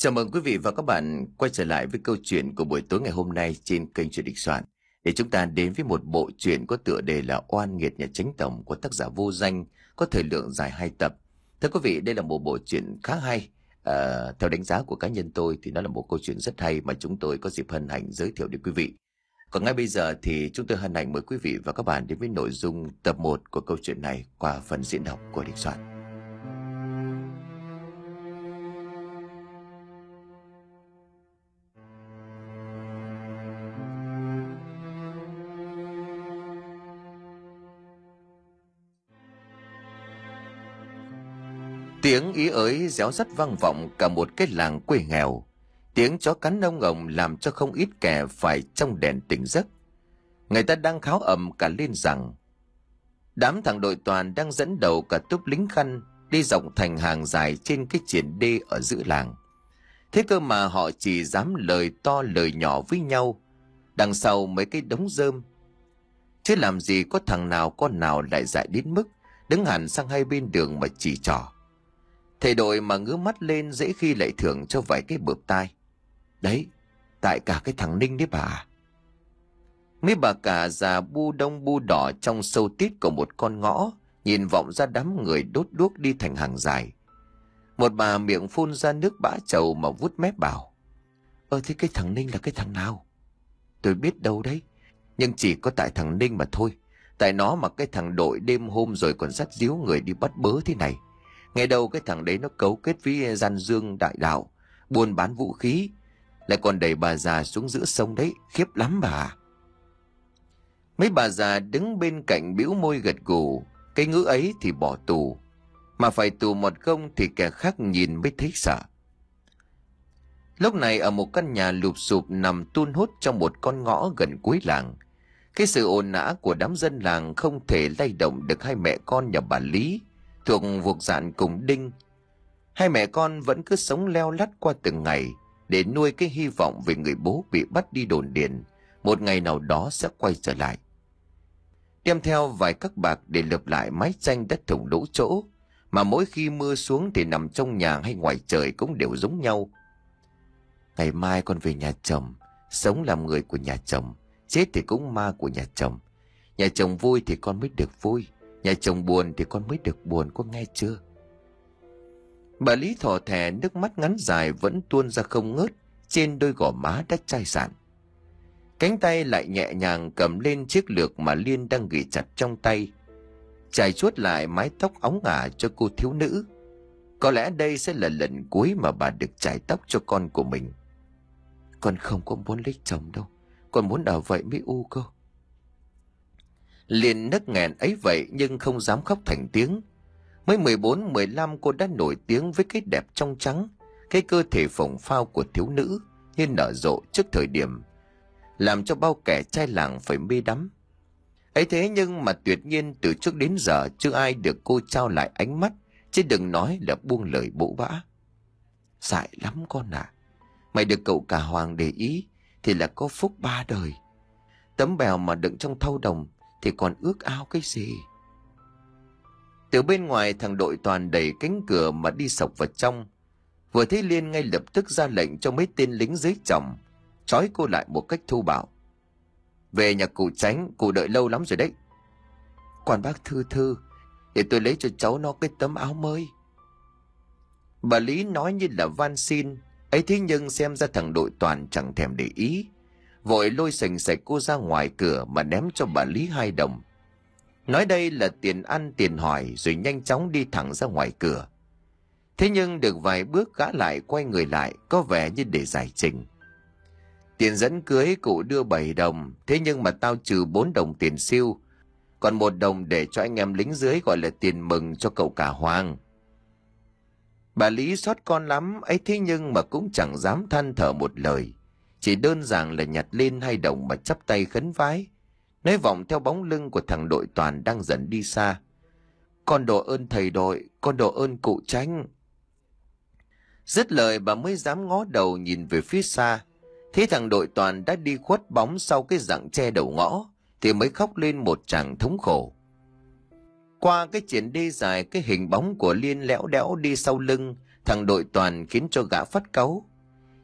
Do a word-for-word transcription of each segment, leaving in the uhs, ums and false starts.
Chào mừng quý vị và các bạn quay trở lại với câu chuyện của buổi tối ngày hôm nay trên kênh Truyện Đình Soạn, để chúng ta đến với một bộ truyện có tựa đề là Oan Nghiệt Nhà Chánh Tổng của tác giả Vô Danh, có thời lượng dài hai tập. Thưa quý vị, đây là một bộ truyện khá hay. À, theo đánh giá của cá nhân tôi thì nó là một câu chuyện rất hay mà chúng tôi có dịp hân hạnh giới thiệu đến quý vị. Còn ngay bây giờ thì chúng tôi hân hạnh mời quý vị và các bạn đến với nội dung tập một của câu chuyện này qua phần diễn đọc của Đình Soạn. Tiếng ý ới réo rắt vang vọng cả một cái làng quê nghèo. Tiếng chó cắn ông ồng làm cho không ít kẻ phải trong đèn tỉnh giấc. Người ta đang kháo ầm cả lên rằng đám thằng đội toàn đang dẫn đầu cả túp lính khăn đi dọc thành hàng dài trên cái triển đê ở giữa làng. Thế cơ mà họ chỉ dám lời to lời nhỏ với nhau đằng sau mấy cái đống rơm, chứ làm gì có thằng nào con nào lại dại đến mức đứng hẳn sang hai bên đường mà chỉ trỏ. Thầy đội mà ngước mắt lên dễ khi lại thưởng cho vài cái bợp tai. Đấy, tại cả cái thằng Ninh đấy bà. Mấy bà cả già bu đông bu đỏ trong sâu tít của một con ngõ, nhìn vọng ra đám người đốt đuốc đi thành hàng dài. Một bà miệng phun ra nước bã trầu mà vuốt mép bảo: Ơ thế cái thằng Ninh là cái thằng nào? Tôi biết đâu đấy, nhưng chỉ có tại thằng Ninh mà thôi. Tại nó mà cái thằng đội đêm hôm rồi còn dắt díu người đi bắt bớ thế này. Ngày đầu cái thằng đấy nó cấu kết với gian dương đại đạo, buôn bán vũ khí, lại còn đẩy bà già xuống giữa sông đấy, khiếp lắm bà. Mấy bà già đứng bên cạnh bĩu môi gật gù. Cái ngữ ấy thì bỏ tù, mà phải tù một công thì kẻ khác nhìn mới thấy sợ. Lúc này ở một căn nhà lụp xụp nằm tun hút trong một con ngõ gần cuối làng, cái sự ồn ào của đám dân làng không thể lay động được hai mẹ con nhà bà Lý thuộc vùng dạn cùng Đinh. Hai mẹ con vẫn cứ sống leo lắt qua từng ngày để nuôi cái hy vọng về người bố bị bắt đi đồn điền một ngày nào đó sẽ quay trở lại, đem theo vài các bạc để lợp lại mái tranh đất thủng lỗ chỗ, mà mỗi khi mưa xuống thì nằm trong nhà hay ngoài trời cũng đều giống nhau. Ngày mai con về nhà chồng, sống làm người của nhà chồng, chết thì cũng ma của nhà chồng. Nhà chồng vui thì con mới được vui, nhà chồng buồn thì con mới được buồn, con nghe chưa? Bà Lý thò thè, nước mắt ngắn dài vẫn tuôn ra không ngớt trên đôi gò má đã chai sạn. Cánh tay lại nhẹ nhàng cầm lên chiếc lược mà Liên đang gỉ chặt trong tay, chải chuốt lại mái tóc óng ả cho cô thiếu nữ. Có lẽ đây sẽ là lần cuối mà bà được chải tóc cho con của mình. Con không có muốn lấy chồng đâu, con muốn ở vậy mới u cơ. Liên nấc nghẹn ấy vậy nhưng không dám khóc thành tiếng. Mới mười bốn mười lăm cô đã nổi tiếng với cái đẹp trong trắng, cái cơ thể phồng phao của thiếu nữ như nở rộ trước thời điểm, làm cho bao kẻ trai làng phải mê đắm. Ấy thế nhưng mà tuyệt nhiên từ trước đến giờ chưa ai được cô trao lại ánh mắt, chứ đừng nói là buông lời bỗ bã. Dại lắm con à, mày được cậu cả Hoàng để ý thì là có phúc ba đời. Tấm bèo mà đựng trong thau đồng thì còn ước ao cái gì. Từ bên ngoài thằng đội toàn đẩy cánh cửa mà đi sộc vào trong. Vừa thấy Liên ngay lập tức ra lệnh cho mấy tên lính dưới chồng trói cô lại một cách thô bạo. Về nhà cụ Tránh, cụ đợi lâu lắm rồi đấy. Còn bác Thư Thư, để tôi lấy cho cháu nó cái tấm áo mới. Bà Lý nói như là van xin. Ấy thế nhưng xem ra thằng đội toàn chẳng thèm để ý, vội lôi sành sạch cô ra ngoài cửa mà ném cho bà Lý hai đồng. Nói đây là tiền ăn tiền hỏi, rồi nhanh chóng đi thẳng ra ngoài cửa. Thế nhưng được vài bước gã lại quay người lại, có vẻ như để giải trình. Tiền dẫn cưới cụ đưa bảy đồng, thế nhưng mà tao trừ bốn đồng tiền siêu, còn một đồng để cho anh em lính dưới gọi là tiền mừng cho cậu cả Hoàng. Bà Lý xót con lắm, ấy thế nhưng mà cũng chẳng dám than thở một lời, chỉ đơn giản là nhặt lên hai đồng mà chắp tay khấn vái, nói vọng theo bóng lưng của thằng đội toàn đang dần đi xa. Con độ ơn thầy đội, con độ ơn cụ Tránh. Dứt lời bà mới dám ngó đầu nhìn về phía xa, thấy thằng đội toàn đã đi khuất bóng sau cái rặng tre đầu ngõ, thì mới khóc lên một tràng thống khổ. Qua cái triển đê dài, cái hình bóng của Liên lẽo đẽo đi sau lưng thằng đội toàn khiến cho gã phát cáu.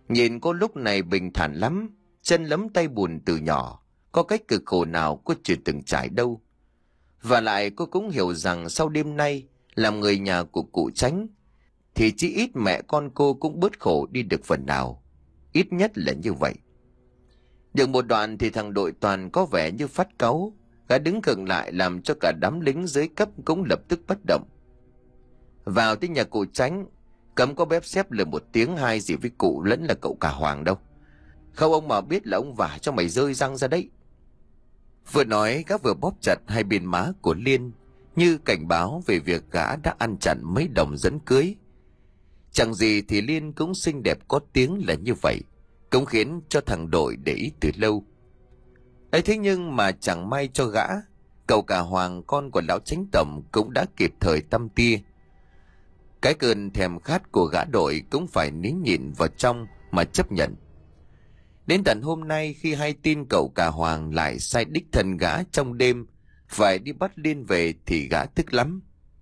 Nhìn cô lúc này bình thản lắm, chân lấm tay bùn từ nhỏ, có cách cực khổ nào cô chưa từng trải đâu. Và lại cô cũng hiểu rằng sau đêm nay làm người nhà của cụ Chánh thì chỉ ít mẹ con cô cũng bớt khổ đi được phần nào. Ít nhất là như vậy. Được một đoạn thì thằng đội Toàn có vẻ như phát cáu. Gã đứng khựng lại làm cho cả đám lính dưới cấp cũng lập tức bất động. Vào tới nhà cụ Chánh, cấm có bếp xếp lời một tiếng hai gì với cụ lẫn là cậu cả Hoàng đâu. Không ông mà biết là ông vả cho mày rơi răng ra đấy. Vừa nói gã vừa bóp chặt hai bên má của Liên, như cảnh báo về việc gã đã ăn chặn mấy đồng dẫn cưới. Chẳng gì thì Liên cũng xinh đẹp có tiếng là như vậy, cũng khiến cho thằng đội để ý từ lâu. ấy thế nhưng mà chẳng may cho gã, cậu cả Hoàng con của lão Chánh tổng cũng đã kịp thời tăm tia. Cái cơn thèm khát của gã đội cũng phải nín nhịn vào trong mà chấp nhận. Đến tận hôm nay khi hay tin cậu cả Hoàng lại sai đích thân gã trong đêm phải đi bắt Liên về thì gã tức lắm.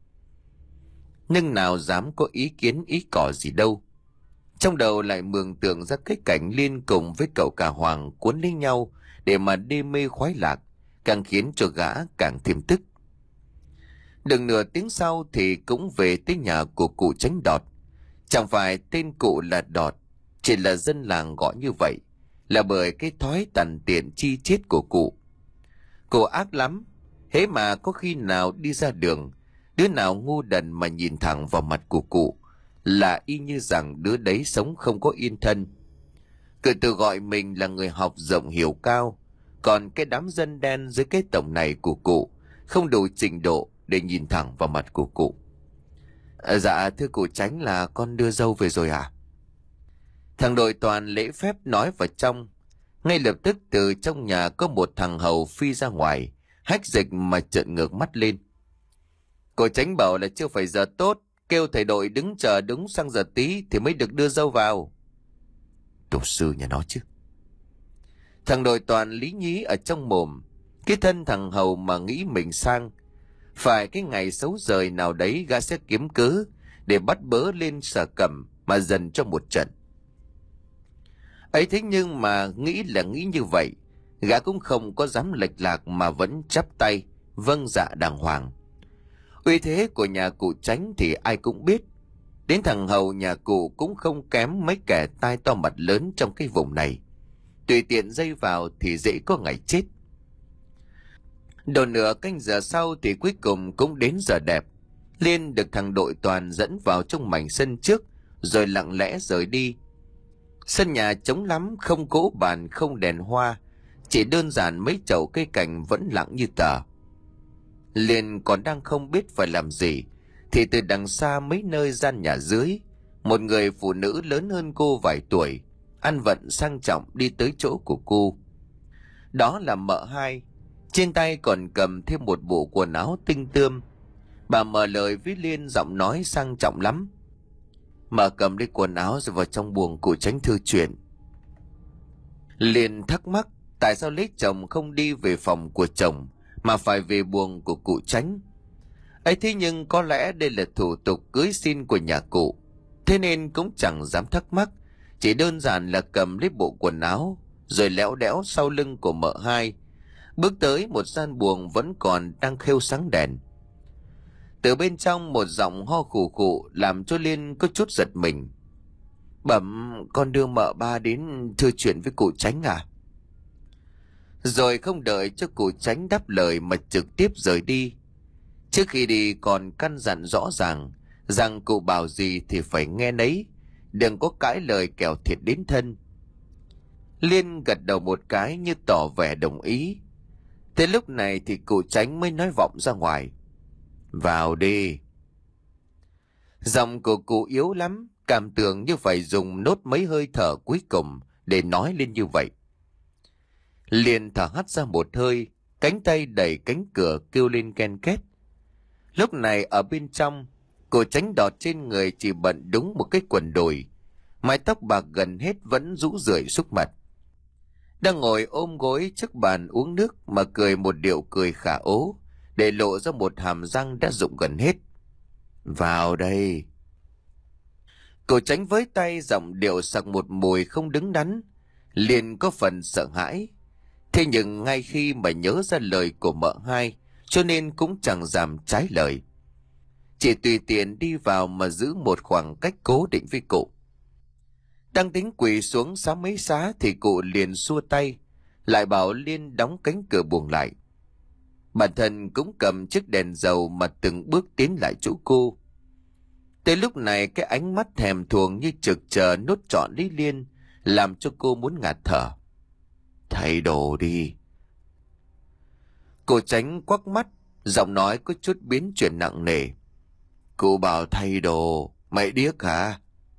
Nhưng nào dám có ý kiến ý cỏ gì đâu. Trong đầu lại mường tượng ra cái cảnh Liên cùng với cậu cả Hoàng cuốn lấy nhau để mà đê mê khoái lạc, càng khiến cho gã càng thêm tức. Được nửa tiếng sau thì cũng về tới nhà của cụ Chánh Đọt. Chẳng phải tên cụ là Đọt, chỉ là dân làng gọi như vậy là bởi cái thói tằn tiện chi tiết của cụ. Cụ ác lắm, hễ mà có khi nào đi ra đường, đứa nào ngu đần mà nhìn thẳng vào mặt của cụ là y như rằng đứa đấy sống không có yên thân. Cụ tự gọi mình là người học rộng hiểu cao, còn cái đám dân đen dưới cái tổng này của cụ không đủ trình độ để nhìn thẳng vào mặt của cụ. À, dạ thưa cụ Chánh là con đưa dâu về rồi à? Thằng đội Toàn lễ phép nói vào trong. Ngay lập tức từ trong nhà có một thằng hầu phi ra ngoài, hách dịch mà trợn ngược mắt lên. Cụ Chánh bảo là chưa phải giờ tốt, kêu thầy đội đứng chờ đúng sang giờ tí thì mới được đưa dâu vào. Tổ sư nhà nó chứ. Thằng đội Toàn lý nhí ở trong mồm. Cái thân thằng hầu mà nghĩ mình sang. Phải cái ngày xấu rời nào đấy gã sẽ kiếm cớ để bắt bớ lên Sở Cẩm mà dần cho một trận. Ấy thế nhưng mà nghĩ là nghĩ như vậy, gã cũng không có dám lệch lạc mà vẫn chắp tay vâng dạ đàng hoàng. Uy thế của nhà cụ Chánh thì ai cũng biết. Đến thằng hầu nhà cụ cũng không kém mấy kẻ tai to mặt lớn trong cái vùng này. Tùy tiện dây vào thì dễ có ngày chết. Đầu nửa canh giờ sau thì cuối cùng cũng đến giờ đẹp. Liên được thằng đội Toàn dẫn vào trong mảnh sân trước rồi lặng lẽ rời đi. Sân nhà trống lắm, không cỗ bàn, không đèn hoa, chỉ đơn giản mấy chậu cây cảnh vẫn lặng như tờ. Liên còn đang không biết phải làm gì thì từ đằng xa mấy nơi gian nhà dưới, một người phụ nữ lớn hơn cô vài tuổi, ăn vận sang trọng đi tới chỗ của cô. Đó là mợ hai, trên tay còn cầm thêm một bộ quần áo tinh tươm. Bà mở lời với Liên giọng nói sang trọng lắm. Mợ cầm lấy quần áo rồi vào trong buồng cụ Chánh thư chuyện. Liên thắc mắc tại sao lấy chồng không đi về phòng của chồng mà phải về buồng của cụ Chánh. Ấy thế nhưng có lẽ đây là thủ tục cưới xin của nhà cụ, thế nên cũng chẳng dám thắc mắc, chỉ đơn giản là cầm lấy bộ quần áo rồi léo đẽo sau lưng của mợ hai, bước tới một gian buồng vẫn còn đang khêu sáng đèn. Từ bên trong một giọng ho khủ khụ làm cho Liên có chút giật mình. Bẩm con đưa mợ ba đến thưa chuyện với cụ Chánh à? Rồi không đợi cho cụ Chánh đáp lời mà trực tiếp rời đi. Trước khi đi còn căn dặn rõ ràng rằng cụ bảo gì thì phải nghe nấy, đừng có cãi lời kẻo thiệt đến thân. Liên gật đầu một cái như tỏ vẻ đồng ý. Thế lúc này thì cụ Chánh mới nói vọng ra ngoài. Vào đi. Giọng của cụ yếu lắm, cảm tưởng như phải dùng nốt mấy hơi thở cuối cùng để nói lên như vậy. Liền thở hắt ra một hơi, cánh tay đẩy cánh cửa kêu lên ken két. Lúc này ở bên trong, cụ Chánh Đọt trên người chỉ bận đúng một cái quần đùi, mái tóc bạc gần hết vẫn rũ rượi xúc mặt. Đang ngồi ôm gối trước bàn uống nước mà cười một điệu cười khả ố, để lộ ra một hàm răng đã rụng gần hết. Vào đây. Cậu Tránh với tay giọng điệu sặc một mùi không đứng đắn. Liên có phần sợ hãi. Thế nhưng ngay khi mà nhớ ra lời của mợ hai, cho nên cũng chẳng dám trái lời. Chỉ tùy tiện đi vào mà giữ một khoảng cách cố định với cụ. Đang tính quỳ xuống xá mấy xá thì cụ liền xua tay, lại bảo Liên đóng cánh cửa buồng lại. Bản thân cũng cầm chiếc đèn dầu mà từng bước tiến lại chỗ cô. Tới lúc này cái ánh mắt thèm thuồng như trực chờ nốt trọn Lý Liên làm cho cô muốn ngạt thở. Thay đồ đi. Cô Tránh quắc mắt, giọng nói có chút biến chuyển nặng nề. Cô bảo thay đồ, mày điếc hả?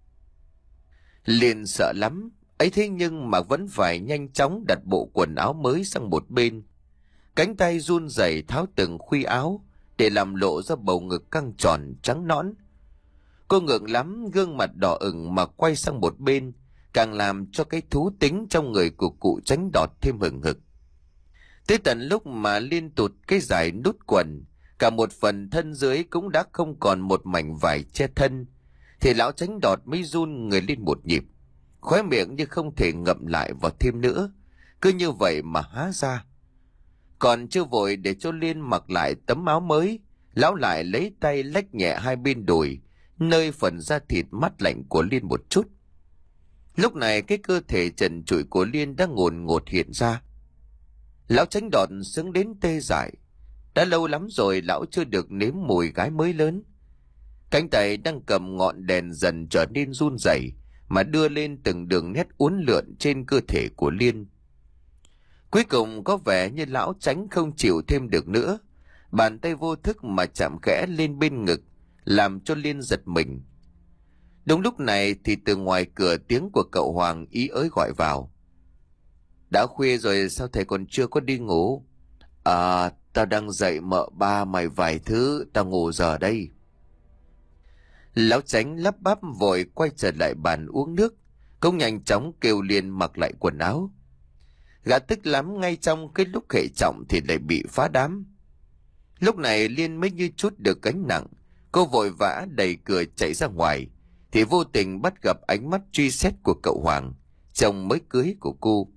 Liên sợ lắm, ấy thế nhưng mà vẫn phải nhanh chóng đặt bộ quần áo mới sang một bên. Cánh tay run rẩy tháo từng khuy áo để làm lộ ra bầu ngực căng tròn trắng nõn. Cô ngượng lắm, gương mặt đỏ ửng mà quay sang một bên, càng làm cho cái thú tính trong người của cụ Tránh đọt thêm hừng hực. Tới tận lúc mà Liên tụt cái giải nút quần, cả một phần thân dưới cũng đã không còn một mảnh vải che thân, thì lão Tránh đọt mới run người lên một nhịp, khóe miệng như không thể ngậm lại vào thêm nữa, cứ như vậy mà há ra. Còn chưa vội để cho Liên mặc lại tấm áo mới, lão lại lấy tay lách nhẹ hai bên đùi, nơi phần da thịt mát lạnh của Liên một chút. Lúc này cái cơ thể trần trụi của Liên đã ngồn ngột hiện ra. Lão Tránh đọt sướng đến tê dại. Đã lâu lắm rồi lão chưa được nếm mùi gái mới lớn. Cánh tay đang cầm ngọn đèn dần trở nên run rẩy mà đưa lên từng đường nét uốn lượn trên cơ thể của Liên. Cuối cùng có vẻ như lão Tránh không chịu thêm được nữa, bàn tay vô thức mà chạm khẽ lên bên ngực, làm cho Liên giật mình. Đúng lúc này thì từ ngoài cửa tiếng của cậu Hoàng ý ới gọi vào. Đã khuya rồi sao thầy còn chưa có đi ngủ? À, tao đang dậy mợ ba mày vài thứ, tao ngủ giờ đây. Lão Tránh lắp bắp vội quay trở lại bàn uống nước, cũng nhanh chóng kêu Liên mặc lại quần áo. Gã tức lắm, ngay trong cái lúc hệ trọng thì lại bị phá đám. Lúc này Liên mới như chút được gánh nặng, cô vội vã đẩy cửa chạy ra ngoài, thì vô tình bắt gặp ánh mắt truy xét của cậu Hoàng, chồng mới cưới của cô.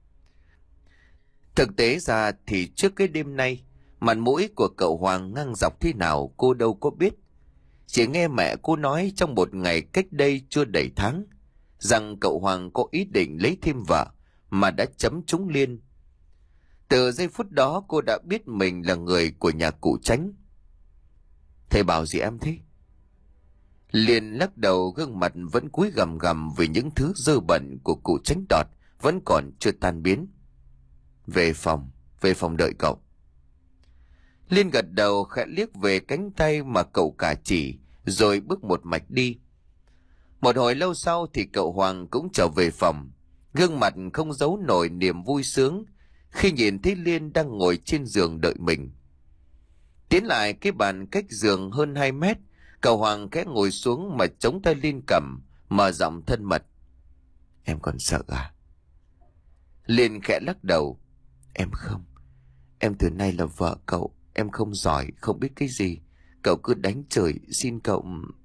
Thực tế ra thì trước cái đêm nay, mặt mũi của cậu Hoàng ngang dọc thế nào cô đâu có biết. Chỉ nghe mẹ cô nói trong một ngày cách đây chưa đầy tháng, rằng cậu Hoàng có ý định lấy thêm vợ, mà đã chấm trúng Liên. Từ giây phút đó cô đã biết mình là người của nhà cụ Tránh. Thầy bảo gì em thế? Liên lắc đầu, gương mặt vẫn cúi gằm gằm vì những thứ dơ bẩn của cụ Tránh đọt vẫn còn chưa tan biến. Về phòng, về phòng đợi cậu. Liên gật đầu, khẽ liếc về cánh tay mà cậu cả chỉ, rồi bước một mạch đi. Một hồi lâu sau thì cậu Hoàng cũng trở về phòng, gương mặt không giấu nổi niềm vui sướng khi nhìn thấy Liên đang ngồi trên giường đợi mình. Tiến lại cái bàn cách giường hơn hai mét, cậu Hoàng khẽ ngồi xuống mà chống tay Liên cầm, mở giọng thân mật. Em còn sợ à? Liên khẽ lắc đầu. Em không. Em từ nay là vợ cậu. Em không giỏi, không biết cái gì. Cậu cứ đánh chửi, xin cậu...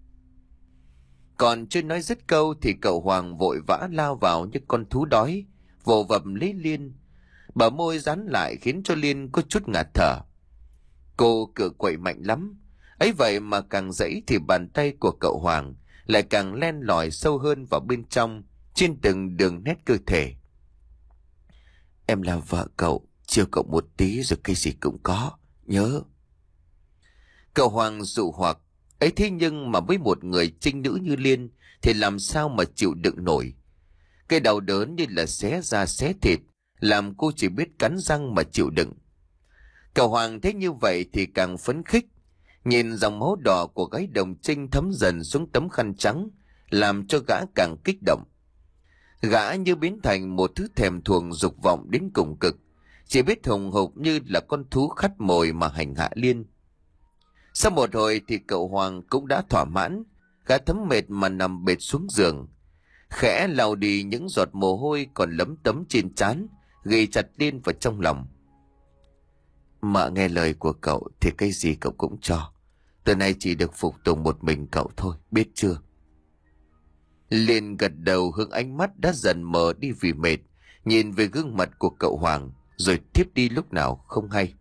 Còn chưa nói dứt câu thì cậu Hoàng vội vã lao vào như con thú đói, vồ vập lấy Liên. Bờ môi dán lại khiến cho Liên có chút ngạt thở. Cô cựa quậy mạnh lắm. Ấy vậy mà càng dãy thì bàn tay của cậu Hoàng lại càng len lỏi sâu hơn vào bên trong, trên từng đường nét cơ thể. Em là vợ cậu, chiều cậu một tí rồi cái gì cũng có, nhớ. Cậu Hoàng dụ hoặc, ấy thế nhưng mà với một người trinh nữ như Liên thì làm sao mà chịu đựng nổi. Cái đau đớn như là xé da xé thịt, làm cô chỉ biết cắn răng mà chịu đựng. Cậu Hoàng thấy như vậy thì càng phấn khích, nhìn dòng máu đỏ của gái đồng trinh thấm dần xuống tấm khăn trắng, làm cho gã càng kích động. Gã như biến thành một thứ thèm thuồng dục vọng đến cùng cực, chỉ biết hùng hục như là con thú khát mồi mà hành hạ Liên. Sau một hồi thì cậu Hoàng cũng đã thỏa mãn, gã thấm mệt mà nằm bệt xuống giường, khẽ lau đi những giọt mồ hôi còn lấm tấm trên trán, ghi chặt Liên vào trong lòng. Mợ nghe lời của cậu thì cái gì cậu cũng cho. Từ nay chỉ được phục tùng một mình cậu thôi, biết chưa? Liền gật đầu hướng ánh mắt đã dần mờ đi vì mệt, nhìn về gương mặt của cậu Hoàng, rồi thiếp đi lúc nào không hay.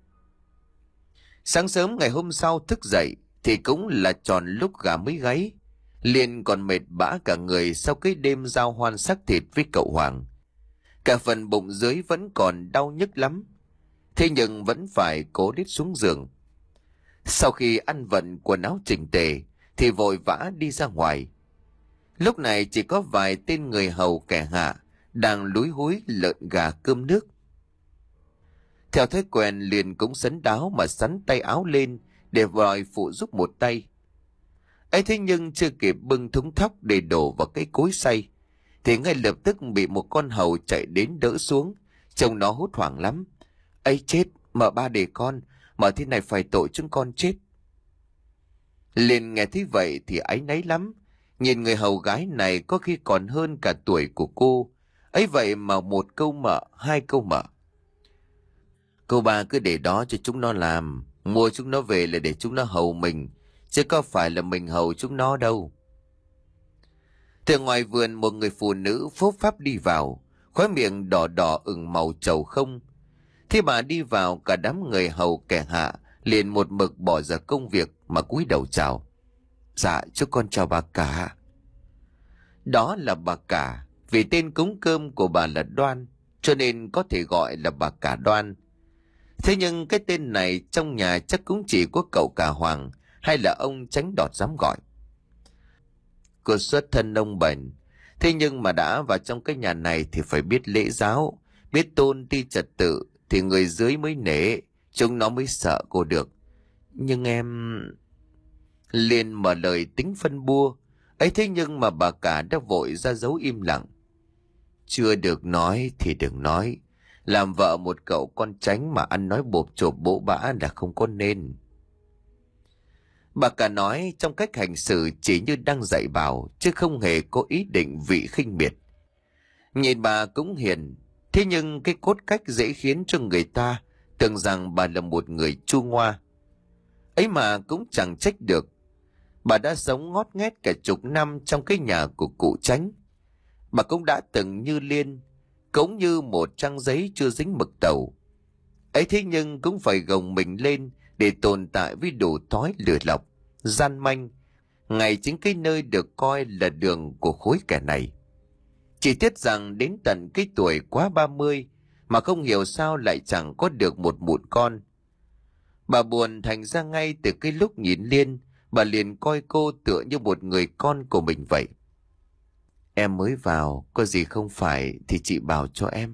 Sáng sớm ngày hôm sau thức dậy thì cũng là tròn lúc gà mới gáy. Liên còn mệt bã cả người sau cái đêm giao hoan xác thịt với cậu Hoàng. Cả phần bụng dưới vẫn còn đau nhức lắm, thế nhưng vẫn phải cố đít xuống giường. Sau khi ăn vận quần áo chỉnh tề thì vội vã đi ra ngoài. Lúc này chỉ có vài tên người hầu kẻ hạ đang lúi húi lợn gà cơm nước. Theo thói quen, Liền cũng sấn đáo mà sắn tay áo lên để vòi phụ giúp một tay. ấy thế nhưng chưa kịp bưng thúng thóc để đổ vào cái cối xay thì ngay lập tức bị một con hầu chạy đến đỡ xuống. Trông nó hốt hoảng lắm. Ấy chết, mở ba để con, mở thế này phải tội chúng con chết. Liền nghe thấy vậy thì áy náy lắm. Nhìn người hầu gái này có khi còn hơn cả tuổi của cô. Ấy vậy mà một câu mợ, hai câu mợ. Cô bà cứ để đó cho chúng nó làm. Mua chúng nó về là để chúng nó hầu mình, chứ có phải là mình hầu chúng nó đâu. Từ ngoài vườn một người phụ nữ phốp pháp đi vào, khóe miệng đỏ đỏ ửng màu trầu không. Thế bà đi vào, cả đám người hầu kẻ hạ liền một mực bỏ ra công việc mà cúi đầu chào. Dạ, chúc con chào bà cả. Đó là bà cả, vì tên cúng cơm của bà là Đoan, cho nên có thể gọi là bà cả Đoan. Thế nhưng cái tên này trong nhà chắc cũng chỉ có cậu cả Hoàng hay là ông Tránh Đọt dám gọi. Cô xuất thân nông bần, thế nhưng mà đã vào trong cái nhà này thì phải biết lễ giáo, biết tôn ti trật tự thì người dưới mới nể, chúng nó mới sợ cô được. Nhưng em... Liền mở lời tính phân bua. Ấy thế nhưng mà bà cả đã vội ra dấu im lặng. Chưa được nói thì đừng nói. Làm vợ một cậu con Tránh mà ăn nói bộp chộp bỗ bã là không có nên. Bà cả nói trong cách hành xử chỉ như đang dạy bảo, chứ không hề có ý định vị khinh miệt. Nhìn bà cũng hiền, thế nhưng cái cốt cách dễ khiến cho người ta tưởng rằng bà là một người chua ngoa. Ấy mà cũng chẳng trách được. Bà đã sống ngót nghét cả chục năm trong cái nhà của cụ Tránh. Bà cũng đã từng như Liên, cũng như một trang giấy chưa dính mực tàu. Ấy thế nhưng cũng phải gồng mình lên để tồn tại với đủ thói lừa lọc, gian manh, ngay chính cái nơi được coi là đường của khối kẻ này. Chỉ tiếc rằng đến tận cái tuổi quá ba mươi mà không hiểu sao lại chẳng có được một mụn con. Bà buồn thành ra ngay từ cái lúc nhìn Liên, bà liền coi cô tựa như một người con của mình vậy. Em mới vào, có gì không phải thì chị bảo cho em.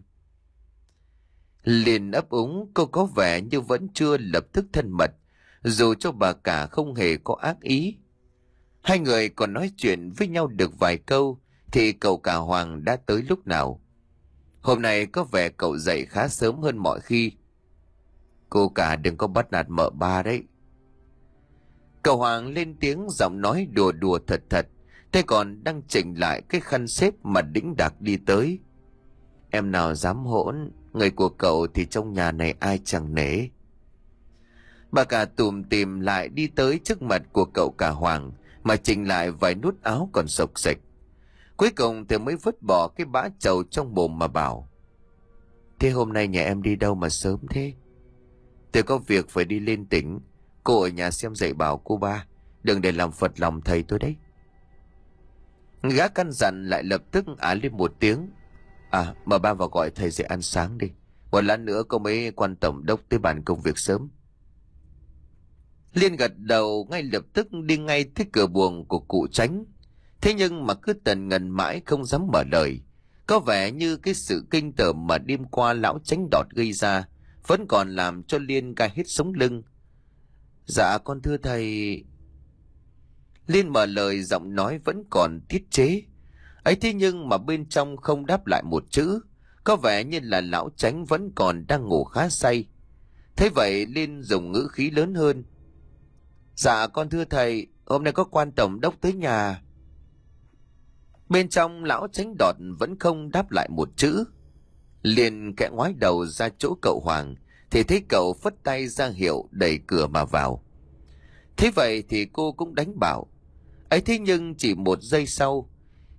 Liên ấp úng, cô có vẻ như vẫn chưa lập tức thân mật, dù cho bà cả không hề có ác ý. Hai người còn nói chuyện với nhau được vài câu thì cậu cả Hoàng đã tới lúc nào. Hôm nay có vẻ cậu dậy khá sớm hơn mọi khi. Cô cả đừng có bắt nạt mợ ba đấy. Cậu Hoàng lên tiếng, giọng nói đùa đùa thật thật, thế còn đang chỉnh lại cái khăn xếp mà đĩnh đạc đi tới. Em nào dám hỗn, người của cậu thì trong nhà này ai chẳng nể. Bà cả tùm tìm lại đi tới trước mặt của cậu cả Hoàng mà chỉnh lại vài nút áo còn xộc xệch. Cuối cùng thì mới vứt bỏ cái bã trầu trong mồm mà bảo: Thế hôm nay nhà em đi đâu mà sớm thế? Tôi có việc phải đi lên tỉnh. Cô ở nhà xem dạy bảo cô ba, đừng để làm phật lòng thầy tôi đấy. Gã căn dặn lại lập tức á lên một tiếng. À, mà ba vào gọi thầy dậy ăn sáng đi. Một lát nữa có mấy quan tổng đốc tới bàn công việc sớm. Liên gật đầu, ngay lập tức đi ngay tới cửa buồng của cụ Tránh. Thế nhưng mà cứ tần ngần mãi không dám mở lời. Có vẻ như cái sự kinh tởm mà đêm qua lão Tránh Đọt gây ra vẫn còn làm cho Liên gai hết sống lưng. Dạ con thưa thầy. Liên mở lời, giọng nói vẫn còn tiết chế. Ấy thế nhưng mà bên trong không đáp lại một chữ. Có vẻ như là lão Tránh vẫn còn đang ngủ khá say. Thế vậy Liên dùng ngữ khí lớn hơn. Dạ con thưa thầy, hôm nay có quan tổng đốc tới nhà. Bên trong lão Tránh Đọt vẫn không đáp lại một chữ. Liên kẽ ngoái đầu ra chỗ cậu Hoàng thì thấy cậu phất tay ra hiệu đẩy cửa mà vào. Thế vậy thì cô cũng đánh bảo. Ấy thế nhưng chỉ một giây sau,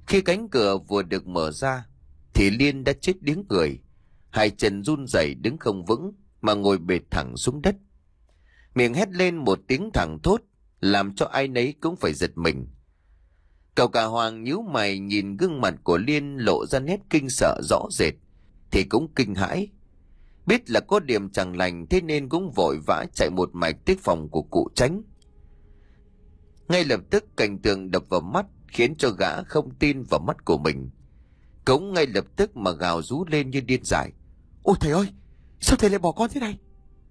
Khi cánh cửa vừa được mở ra thì Liên đã chết điếng người, hai chân run rẩy đứng không vững mà ngồi bệt thẳng xuống đất. Miệng hét lên một tiếng thẳng thốt, làm cho ai nấy cũng phải giật mình. Cậu cả Hoàng nhíu mày nhìn gương mặt của Liên lộ ra nét kinh sợ rõ rệt thì cũng kinh hãi. Biết là có điểm chẳng lành, thế nên cũng vội vã chạy một mạch tới phòng của cụ Chánh. Ngay lập tức cảnh tượng đập vào mắt khiến cho gã không tin vào mắt của mình. Cũng ngay lập tức mà gào rú lên như điên dại. Ôi thầy ơi, sao thầy lại bỏ con thế này?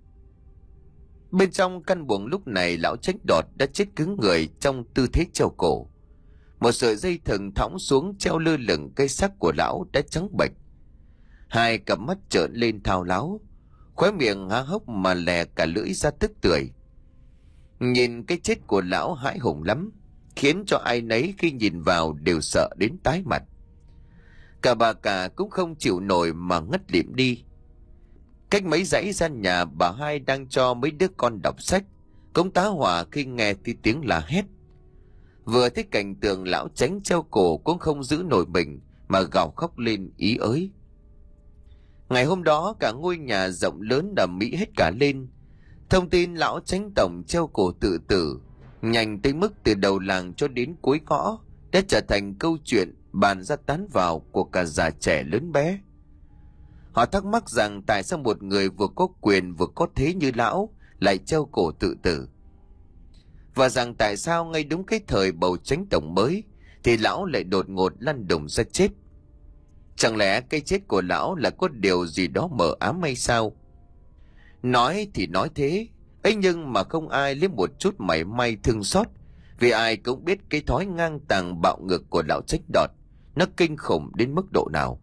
Bên trong căn buồng lúc này lão Chánh Đọt đã chết cứng người trong tư thế treo cổ. Một sợi dây thừng thõng xuống treo lơ lửng cây xác của lão đã trắng bệch. Hai cặp mắt trợn lên thao láo, khóe miệng há hốc mà lè cả lưỡi ra tức tưởi. Nhìn cái chết của lão hãi hùng lắm, khiến cho ai nấy khi nhìn vào đều sợ đến tái mặt. Cả bà cả cũng không chịu nổi mà ngất lịm đi. Cách mấy dãy gian nhà, bà hai đang cho mấy đứa con đọc sách cũng tá hỏa khi nghe tí tiếng la hét. Vừa thấy cảnh tượng lão Chánh treo cổ cũng không giữ nổi mình mà gào khóc lên ý ới. Ngày hôm đó cả ngôi nhà rộng lớn đầm mỹ hết cả lên. Thông tin lão Chánh tổng treo cổ tự tử nhanh tới mức từ đầu làng cho đến cuối ngõ đã trở thành câu chuyện bàn ra tán vào của cả già trẻ lớn bé. Họ thắc mắc rằng tại sao một người vừa có quyền vừa có thế như lão lại treo cổ tự tử, và rằng tại sao ngay đúng cái thời bầu Chánh tổng mới thì lão lại đột ngột lăn đùng ra chết. Chẳng lẽ cái chết của lão là có điều gì đó mờ ám hay sao? Nói thì nói thế ấy, nhưng mà không ai lấy một chút mảy may thương xót, vì ai cũng biết cái thói ngang tàng bạo ngược của lão Chánh Đọt nó kinh khủng đến mức độ nào.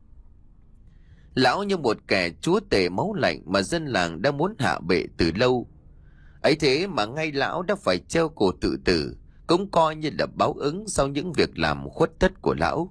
Lão như một kẻ chúa tể máu lạnh mà dân làng đã muốn hạ bệ từ lâu. Ấy thế mà ngay lão đã phải treo cổ tự tử, cũng coi như là báo ứng sau những việc làm khuất tất của lão.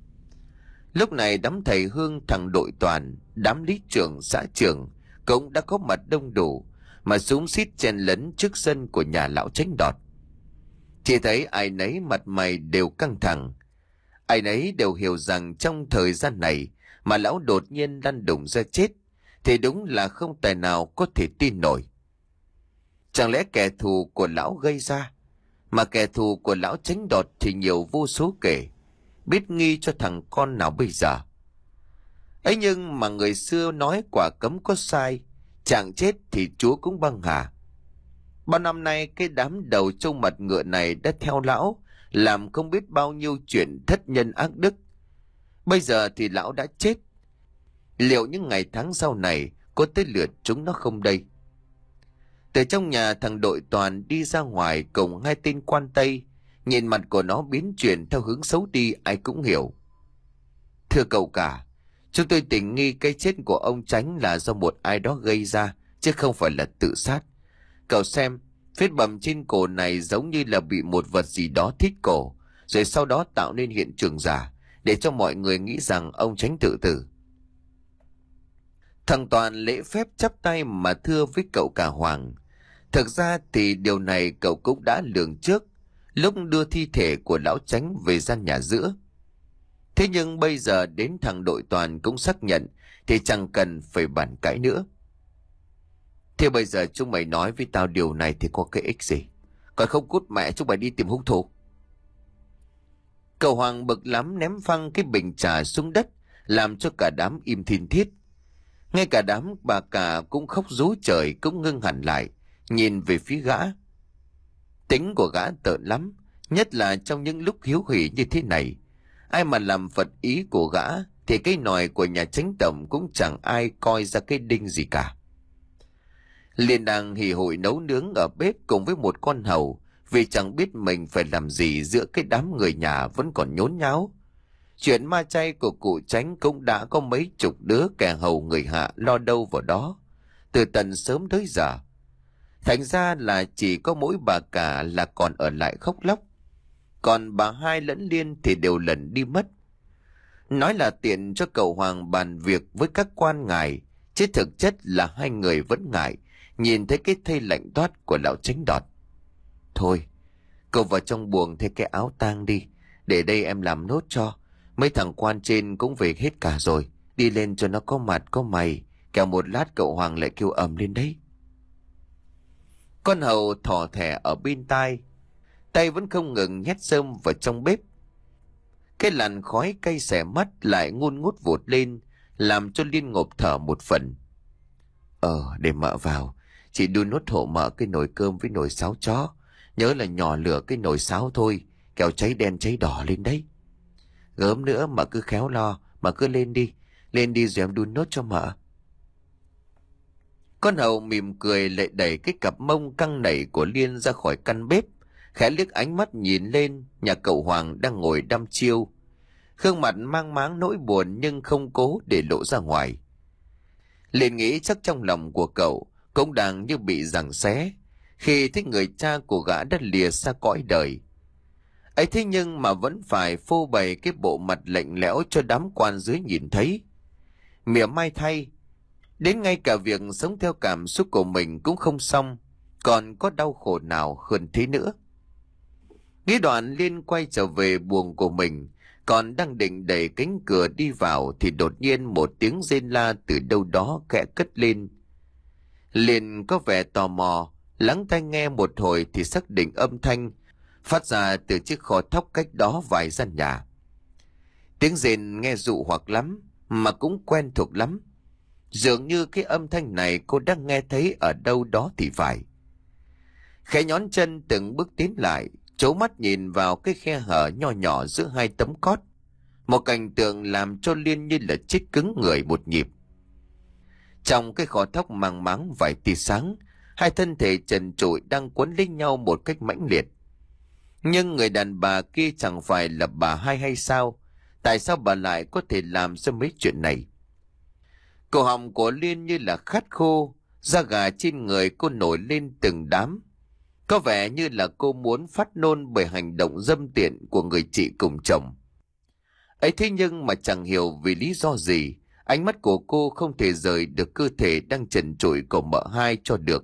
Lúc này đám thầy Hương, thằng đội Toàn, đám lý trưởng, xã trưởng cũng đã có mặt đông đủ mà xúm xít chen lấn trước sân của nhà lão Chánh Đọt. Chỉ thấy ai nấy mặt mày đều căng thẳng. Ai nấy đều hiểu rằng trong thời gian này mà lão đột nhiên lăn đùng ra chết thì đúng là không tài nào có thể tin nổi. Chẳng lẽ kẻ thù của lão gây ra? Mà kẻ thù của lão Chánh Đọt thì nhiều vô số kể, biết nghi cho thằng con nào bây giờ. Ấy nhưng mà người xưa nói quả cấm có sai, chàng chết thì chúa cũng băng hà. Bao năm nay cái đám đầu trâu mặt ngựa này đã theo lão làm không biết bao nhiêu chuyện thất nhân ác đức. Bây giờ thì lão đã chết, liệu những ngày tháng sau này có tới lượt chúng nó không đây? Từ trong nhà, thằng đội Toàn đi ra ngoài cùng hai tên quan tây. Nhìn mặt của nó biến chuyển theo hướng xấu đi ai cũng hiểu. Thưa cậu cả, chúng tôi tình nghi cái chết của ông Chánh là do một ai đó gây ra, chứ không phải là tự sát. Cậu xem, vết bầm trên cổ này giống như là bị một vật gì đó thít cổ, rồi sau đó tạo nên hiện trường giả, để cho mọi người nghĩ rằng ông Chánh tự tử. Thằng Toàn lễ phép chắp tay mà thưa với cậu cả Hoàng. Thực ra thì điều này cậu cũng đã lường trước lúc đưa thi thể của lão Chánh về gian nhà giữa. Thế nhưng bây giờ đến thằng đội Toàn cũng xác nhận thì chẳng cần phải bàn cãi nữa. Thế bây giờ chúng mày nói với tao điều này thì có cái ích gì? Còn không cút mẹ chúng mày đi tìm hung thủ. Cậu Hoàng bực lắm ném phăng cái bình trà xuống đất, làm cho cả đám im thin thiết. Ngay cả đám bà cả cũng khóc rú trời cũng ngưng hẳn lại, nhìn về phía gã. Tính của gã tợn lắm, nhất là trong những lúc hiếu hỉ như thế này. Ai mà làm phật ý của gã thì cái nòi của nhà Chánh tổng cũng chẳng ai coi ra cái đinh gì cả. Liền đang hì hụi nấu nướng ở bếp cùng với một con hầu, vì chẳng biết mình phải làm gì giữa cái đám người nhà vẫn còn nhốn nháo. Chuyện ma chay của cụ Chánh cũng đã có mấy chục đứa kẻ hầu người hạ lo đâu vào đó, từ tận sớm tới giờ. Thành ra là chỉ có mỗi bà cả là còn ở lại khóc lóc, còn bà hai lẫn Liên thì đều lần đi mất. Nói là tiện cho cậu Hoàng bàn việc với các quan ngài, chứ thực chất là hai người vẫn ngại nhìn thấy cái thây lạnh toát của lão Chánh Đọt. Thôi, cậu vào trong buồng thay cái áo tang đi, Để đây em làm nốt cho. Mấy thằng quan trên cũng về hết cả rồi. Đi lên cho nó có mặt có mày. Kẻo một lát cậu Hoàng lại kêu ầm lên đấy. Con hầu thỏ thẻ ở bên tai. Tay vẫn không ngừng nhét rơm vào trong bếp. Cái làn khói cay xẻ mắt lại ngun ngút vụt lên, làm cho Liên ngộp thở một phần. Ờ, để mợ vào. Chỉ đun nốt hộ mợ cái nồi cơm với nồi sáo chó. Nhớ là nhỏ lửa cái nồi sáo thôi, kẻo cháy đen cháy đỏ lên đấy. Gớm nữa mà cứ khéo lo, mà cứ lên đi. Lên đi rồi em đun nốt cho mợ. Con hầu mỉm cười lại đẩy cái cặp mông căng nảy của Liên ra khỏi căn bếp, khẽ liếc ánh mắt nhìn lên nhà cậu Hoàng đang ngồi đăm chiêu. Gương mặt mang máng nỗi buồn nhưng không cố để lộ ra ngoài. Liên nghĩ chắc trong lòng của cậu cũng đang như bị giằng xé khi thấy người cha của gã đã lìa xa cõi đời. Ấy thế nhưng mà vẫn phải phô bày cái bộ mặt lạnh lẽo cho đám quan dưới nhìn thấy. Mỉa mai thay, đến ngay cả việc sống theo cảm xúc của mình cũng không xong, còn có đau khổ nào hơn thế nữa. Nghĩ đoạn, Liên quay trở về buồng của mình, còn đang định đẩy cánh cửa đi vào thì đột nhiên một tiếng rên la từ đâu đó khẽ cất lên. Liên có vẻ tò mò, lắng tai nghe một hồi thì xác định âm thanh phát ra từ chiếc kho thóc cách đó vài gian nhà. Tiếng rên nghe dụ hoặc lắm, mà cũng quen thuộc lắm. Dường như cái âm thanh này cô đang nghe thấy ở đâu đó thì phải. Khẽ nhón chân từng bước tiến lại, chố mắt nhìn vào cái khe hở nho nhỏ giữa hai tấm cót. Một cảnh tượng làm cho Liên như là chết cứng người một nhịp. Trong cái kho thóc màng máng vài tia sáng, hai thân thể trần trụi đang quấn lấy nhau một cách mãnh liệt. Nhưng người đàn bà kia chẳng phải là bà hai hay sao? Tại sao bà lại có thể làm ra mấy chuyện này? Cổ họng của Liên như là khát khô, da gà trên người cô nổi lên từng đám. Có vẻ như là cô muốn phát nôn bởi hành động dâm tiện của người chị cùng chồng. Ấy thế nhưng mà chẳng hiểu vì lý do gì, ánh mắt của cô không thể rời được cơ thể đang trần trụi của mợ hai cho được.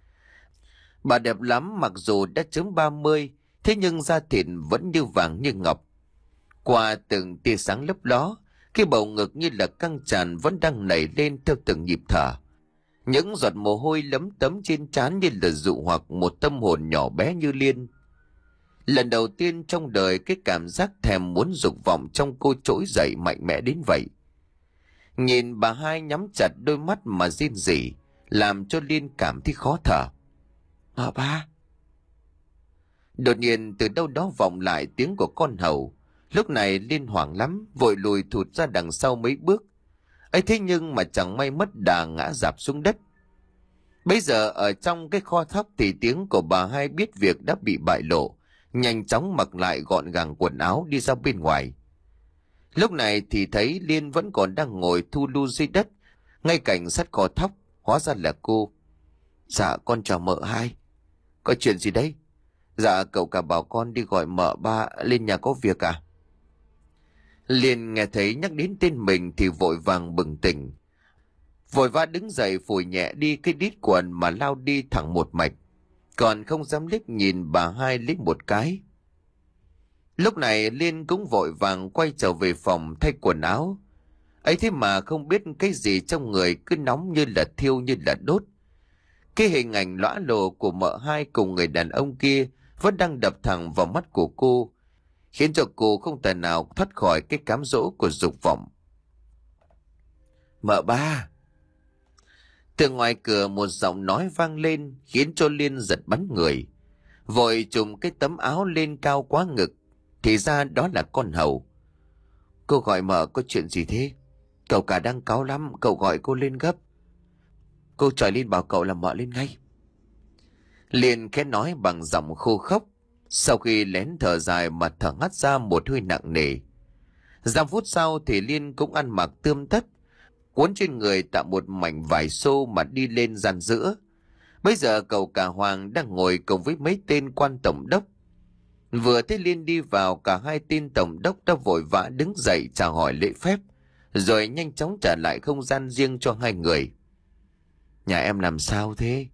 Bà đẹp lắm, mặc dù đã chớm ba mươi, thế nhưng da thịt vẫn như vàng như ngọc. Qua từng tia sáng lấp ló, cái bầu ngực như là căng tràn vẫn đang nảy lên theo từng nhịp thở. Những giọt mồ hôi lấm tấm trên trán như là dụ hoặc một tâm hồn nhỏ bé như Liên. Lần đầu tiên trong đời cái cảm giác thèm muốn dục vọng trong cô trỗi dậy mạnh mẽ đến vậy. Nhìn bà hai nhắm chặt đôi mắt mà rên rỉ, làm cho Liên cảm thấy khó thở. Mợ ba. Đột nhiên từ đâu đó vọng lại tiếng của con hầu. Lúc này Liên hoảng lắm, vội lùi thụt ra đằng sau mấy bước. Ấy thế nhưng mà chẳng may mất đà ngã rạp xuống đất. Bây giờ ở trong cái kho thóc thì tiếng của bà hai biết việc đã bị bại lộ, nhanh chóng mặc lại gọn gàng quần áo đi ra bên ngoài. Lúc này thì thấy Liên vẫn còn đang ngồi thu lu dưới đất, ngay cạnh sát kho thóc. Hóa ra là cô. Dạ con chào mợ hai. Có chuyện gì đấy? Dạ cậu cả bảo con đi gọi mợ ba lên nhà có việc à? Liên nghe thấy nhắc đến tên mình thì vội vàng bừng tỉnh. Vội vã đứng dậy phủi nhẹ đi cái đít quần mà lao đi thẳng một mạch, còn không dám liếc nhìn bà hai liếc một cái. Lúc này Liên cũng vội vàng quay trở về phòng thay quần áo. Ấy thế mà không biết cái gì trong người cứ nóng như là thiêu như là đốt. Cái hình ảnh lõa lồ của mợ hai cùng người đàn ông kia vẫn đang đập thẳng vào mắt của cô, khiến cho cô không thể nào thoát khỏi cái cám dỗ của dục vọng. Mợ ba. Từ ngoài cửa một giọng nói vang lên khiến cho Liên giật bắn người. Vội trùm cái tấm áo lên cao quá ngực, thì ra đó là con hầu. Cô gọi mợ có chuyện gì thế? Cậu cả đang cáu lắm, cậu gọi cô lên gấp. Cô tròi lên bảo cậu là mợ lên ngay. Liên khẽ nói bằng giọng khô khốc, sau khi lén thở dài mà thở hắt ra một hơi nặng nề. Giây phút sau thì Liên cũng ăn mặc tươm tất, cuốn trên người tạo một mảnh vải xô mà đi lên gian giữa. Bây giờ cậu cả Hoàng đang ngồi cùng với mấy tên quan tổng đốc. Vừa thấy Liên đi vào, cả hai tên tổng đốc đã vội vã đứng dậy chào hỏi lễ phép, rồi nhanh chóng trả lại không gian riêng cho hai người. Nhà em làm sao thế?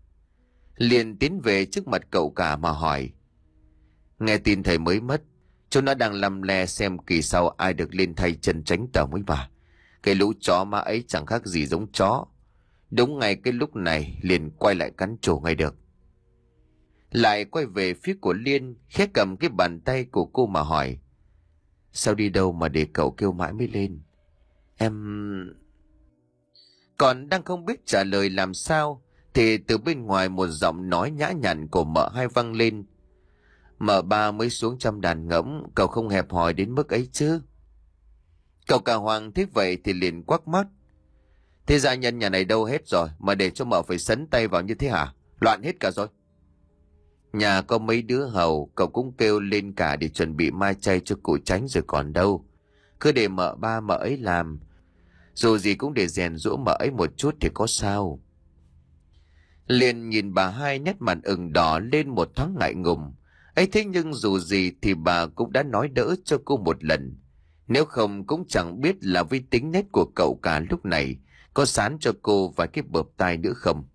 Liên tiến về trước mặt cậu cả mà hỏi. Nghe tin thầy mới mất, Chúng nó đang lăm le xem kỳ sau ai được lên thay chân tránh tờ mới bà. Cái lũ chó ma ấy chẳng khác gì giống chó. Đúng ngay cái lúc này liền quay lại cắn trổ ngay được. Lại quay về phía của Liên, khẽ cầm cái bàn tay của cô mà hỏi. Sao đi đâu mà để cậu kêu mãi mới lên? Em... Còn đang không biết trả lời làm sao, thì từ bên ngoài một giọng nói nhã nhặn của mợ hai vang lên. Mợ ba mới xuống trong đàn ngỗng, cậu không hẹp hòi đến mức ấy chứ. Cậu cả Hoàng thấy vậy thì liền quắc mắt. Thế gia nhân nhà này đâu hết rồi mà để cho mợ phải sấn tay vào như thế hả? Loạn hết cả rồi. Nhà có mấy đứa hầu, cậu cũng kêu lên cả để chuẩn bị mai chay cho cụ Tránh rồi còn đâu. Cứ để mợ ba mợ ấy làm. Dù gì cũng để rèn giũa mợ ấy một chút thì có sao. Liền nhìn bà hai nét mặt ửng đỏ lên một thoáng ngại ngùng. Ấy thế nhưng dù gì thì bà cũng đã nói đỡ cho cô một lần. Nếu không cũng chẳng biết là vì tính nét của cậu cả lúc này có sán cho cô vài cái bợp tai nữa không.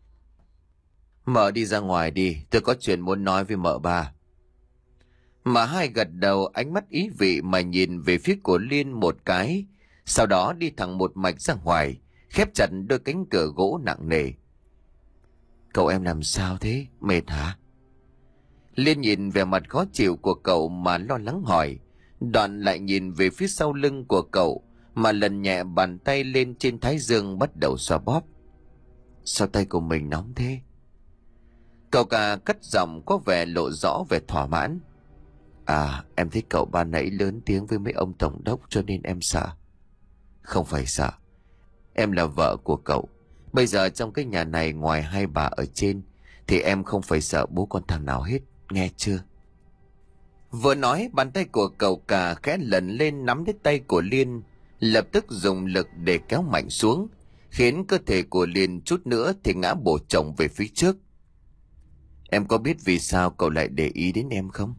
Mợ đi ra ngoài đi, tôi có chuyện muốn nói với mợ ba. Mà hai gật đầu, ánh mắt ý vị mà nhìn về phía của Liên một cái, sau đó đi thẳng một mạch ra ngoài, khép chặt đôi cánh cửa gỗ nặng nề. Cậu em làm sao thế, mệt hả? Liên nhìn về mặt khó chịu của cậu mà lo lắng hỏi, đoạn lại nhìn về phía sau lưng của cậu mà lần nhẹ bàn tay lên trên thái dương bắt đầu xoa bóp. Sao tay của mình nóng thế? Cậu cả cất giọng có vẻ lộ rõ vẻ thỏa mãn. À, em thấy cậu ban nãy lớn tiếng với mấy ông tổng đốc cho nên em sợ. Không phải sợ. Em là vợ của cậu. Bây giờ trong cái nhà này ngoài hai bà ở trên thì em không phải sợ bố con thằng nào hết, nghe chưa? Vừa nói bàn tay của cậu cả khẽ lần lên nắm lấy tay của Liên, lập tức dùng lực để kéo mạnh xuống, khiến cơ thể của Liên chút nữa thì ngã bổ chồng về phía trước. Em có biết vì sao cậu lại để ý đến em không?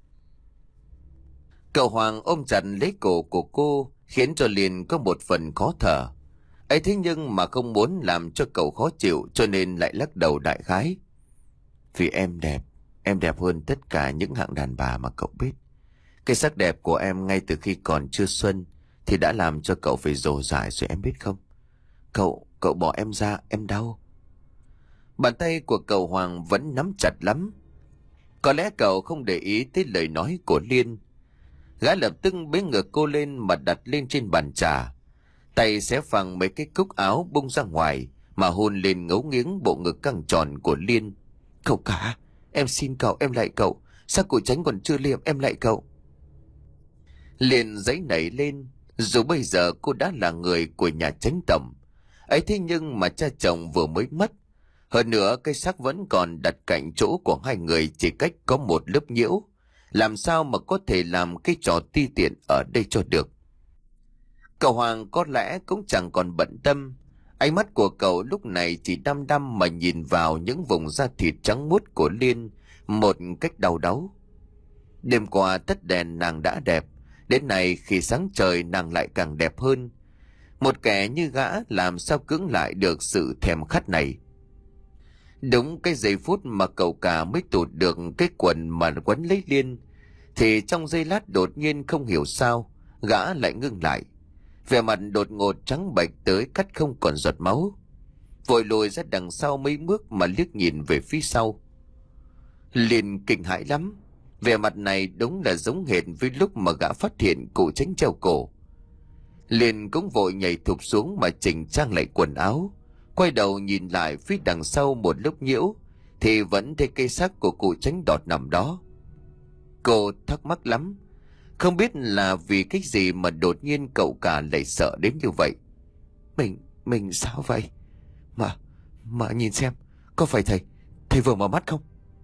Cậu Hoàng ôm chặt lấy cổ của cô, khiến cho Liên có một phần khó thở. Ấy thế nhưng mà không muốn làm cho cậu khó chịu cho nên lại lắc đầu đại khái. Vì em đẹp, em đẹp hơn tất cả những hạng đàn bà mà cậu biết. Cái sắc đẹp của em ngay từ khi còn chưa xuân thì đã làm cho cậu phải rồ dại rồi em biết không? Cậu, cậu bỏ em ra, em đau. Bàn tay của cậu Hoàng vẫn nắm chặt lắm. Có lẽ cậu không để ý tới lời nói của Liên. Gã lập tức bế ngược cô lên mà đặt lên trên bàn trà. Tay xé phăng mấy cái cúc áo bung ra ngoài mà hôn lên ngấu nghiếng bộ ngực căng tròn của Liên. Cậu cả, em xin cậu, em lạy cậu. Sao cụ Tránh còn chưa liệm, em lạy cậu. Liên giãy nảy lên. Dù bây giờ cô đã là người của nhà Tránh tổng, ấy thế nhưng mà cha chồng vừa mới mất. Hơn nữa cái xác vẫn còn đặt cạnh chỗ của hai người chỉ cách có một lớp nhiễu. Làm sao mà có thể làm cái trò ti tiện ở đây cho được. Cậu Hoàng có lẽ cũng chẳng còn bận tâm. Ánh mắt của cậu lúc này chỉ đăm đăm mà nhìn vào những vùng da thịt trắng muốt của Liên một cách đau đáu. Đêm qua tắt đèn nàng đã đẹp, đến nay khi sáng trời nàng lại càng đẹp hơn. Một kẻ như gã làm sao cưỡng lại được sự thèm khát này. Đúng cái giây phút mà cậu cả mới tụt được cái quần mà quấn lấy Liên, thì trong giây lát đột nhiên không hiểu sao gã lại ngưng lại. Vẻ mặt đột ngột trắng bệch tới cắt không còn giọt máu. Vội lùi ra đằng sau mấy bước mà liếc nhìn về phía sau. Liên kinh hãi lắm. Vẻ mặt này đúng là giống hệt với lúc mà gã phát hiện cụ Tránh treo cổ. Liên cũng vội nhảy thụp xuống mà chỉnh trang lại quần áo. Quay đầu nhìn lại phía đằng sau một lúc nhiễu thì vẫn thấy cây xác của cụ Tránh đọt nằm đó. Cô thắc mắc lắm. Không biết là vì cái gì mà đột nhiên cậu cả lại sợ đến như vậy. Mình, mình sao vậy? Mà, mà nhìn xem, có phải thầy, thầy vừa mở mắt không?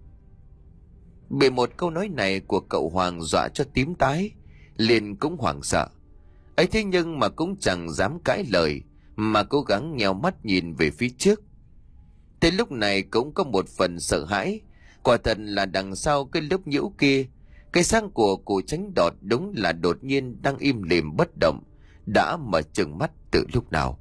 Bị một câu nói này của cậu Hoàng dọa cho tím tái, Liên cũng hoảng sợ. Ấy thế nhưng mà cũng chẳng dám cãi lời, mà cố gắng nheo mắt nhìn về phía trước. Tới lúc này cũng có một phần sợ hãi. Quả thật là đằng sau cái lớp nhiễu kia, cái xác của cụ Tránh đọt đúng là đột nhiên đang im lìm bất động, đã mở chừng mắt từ lúc nào.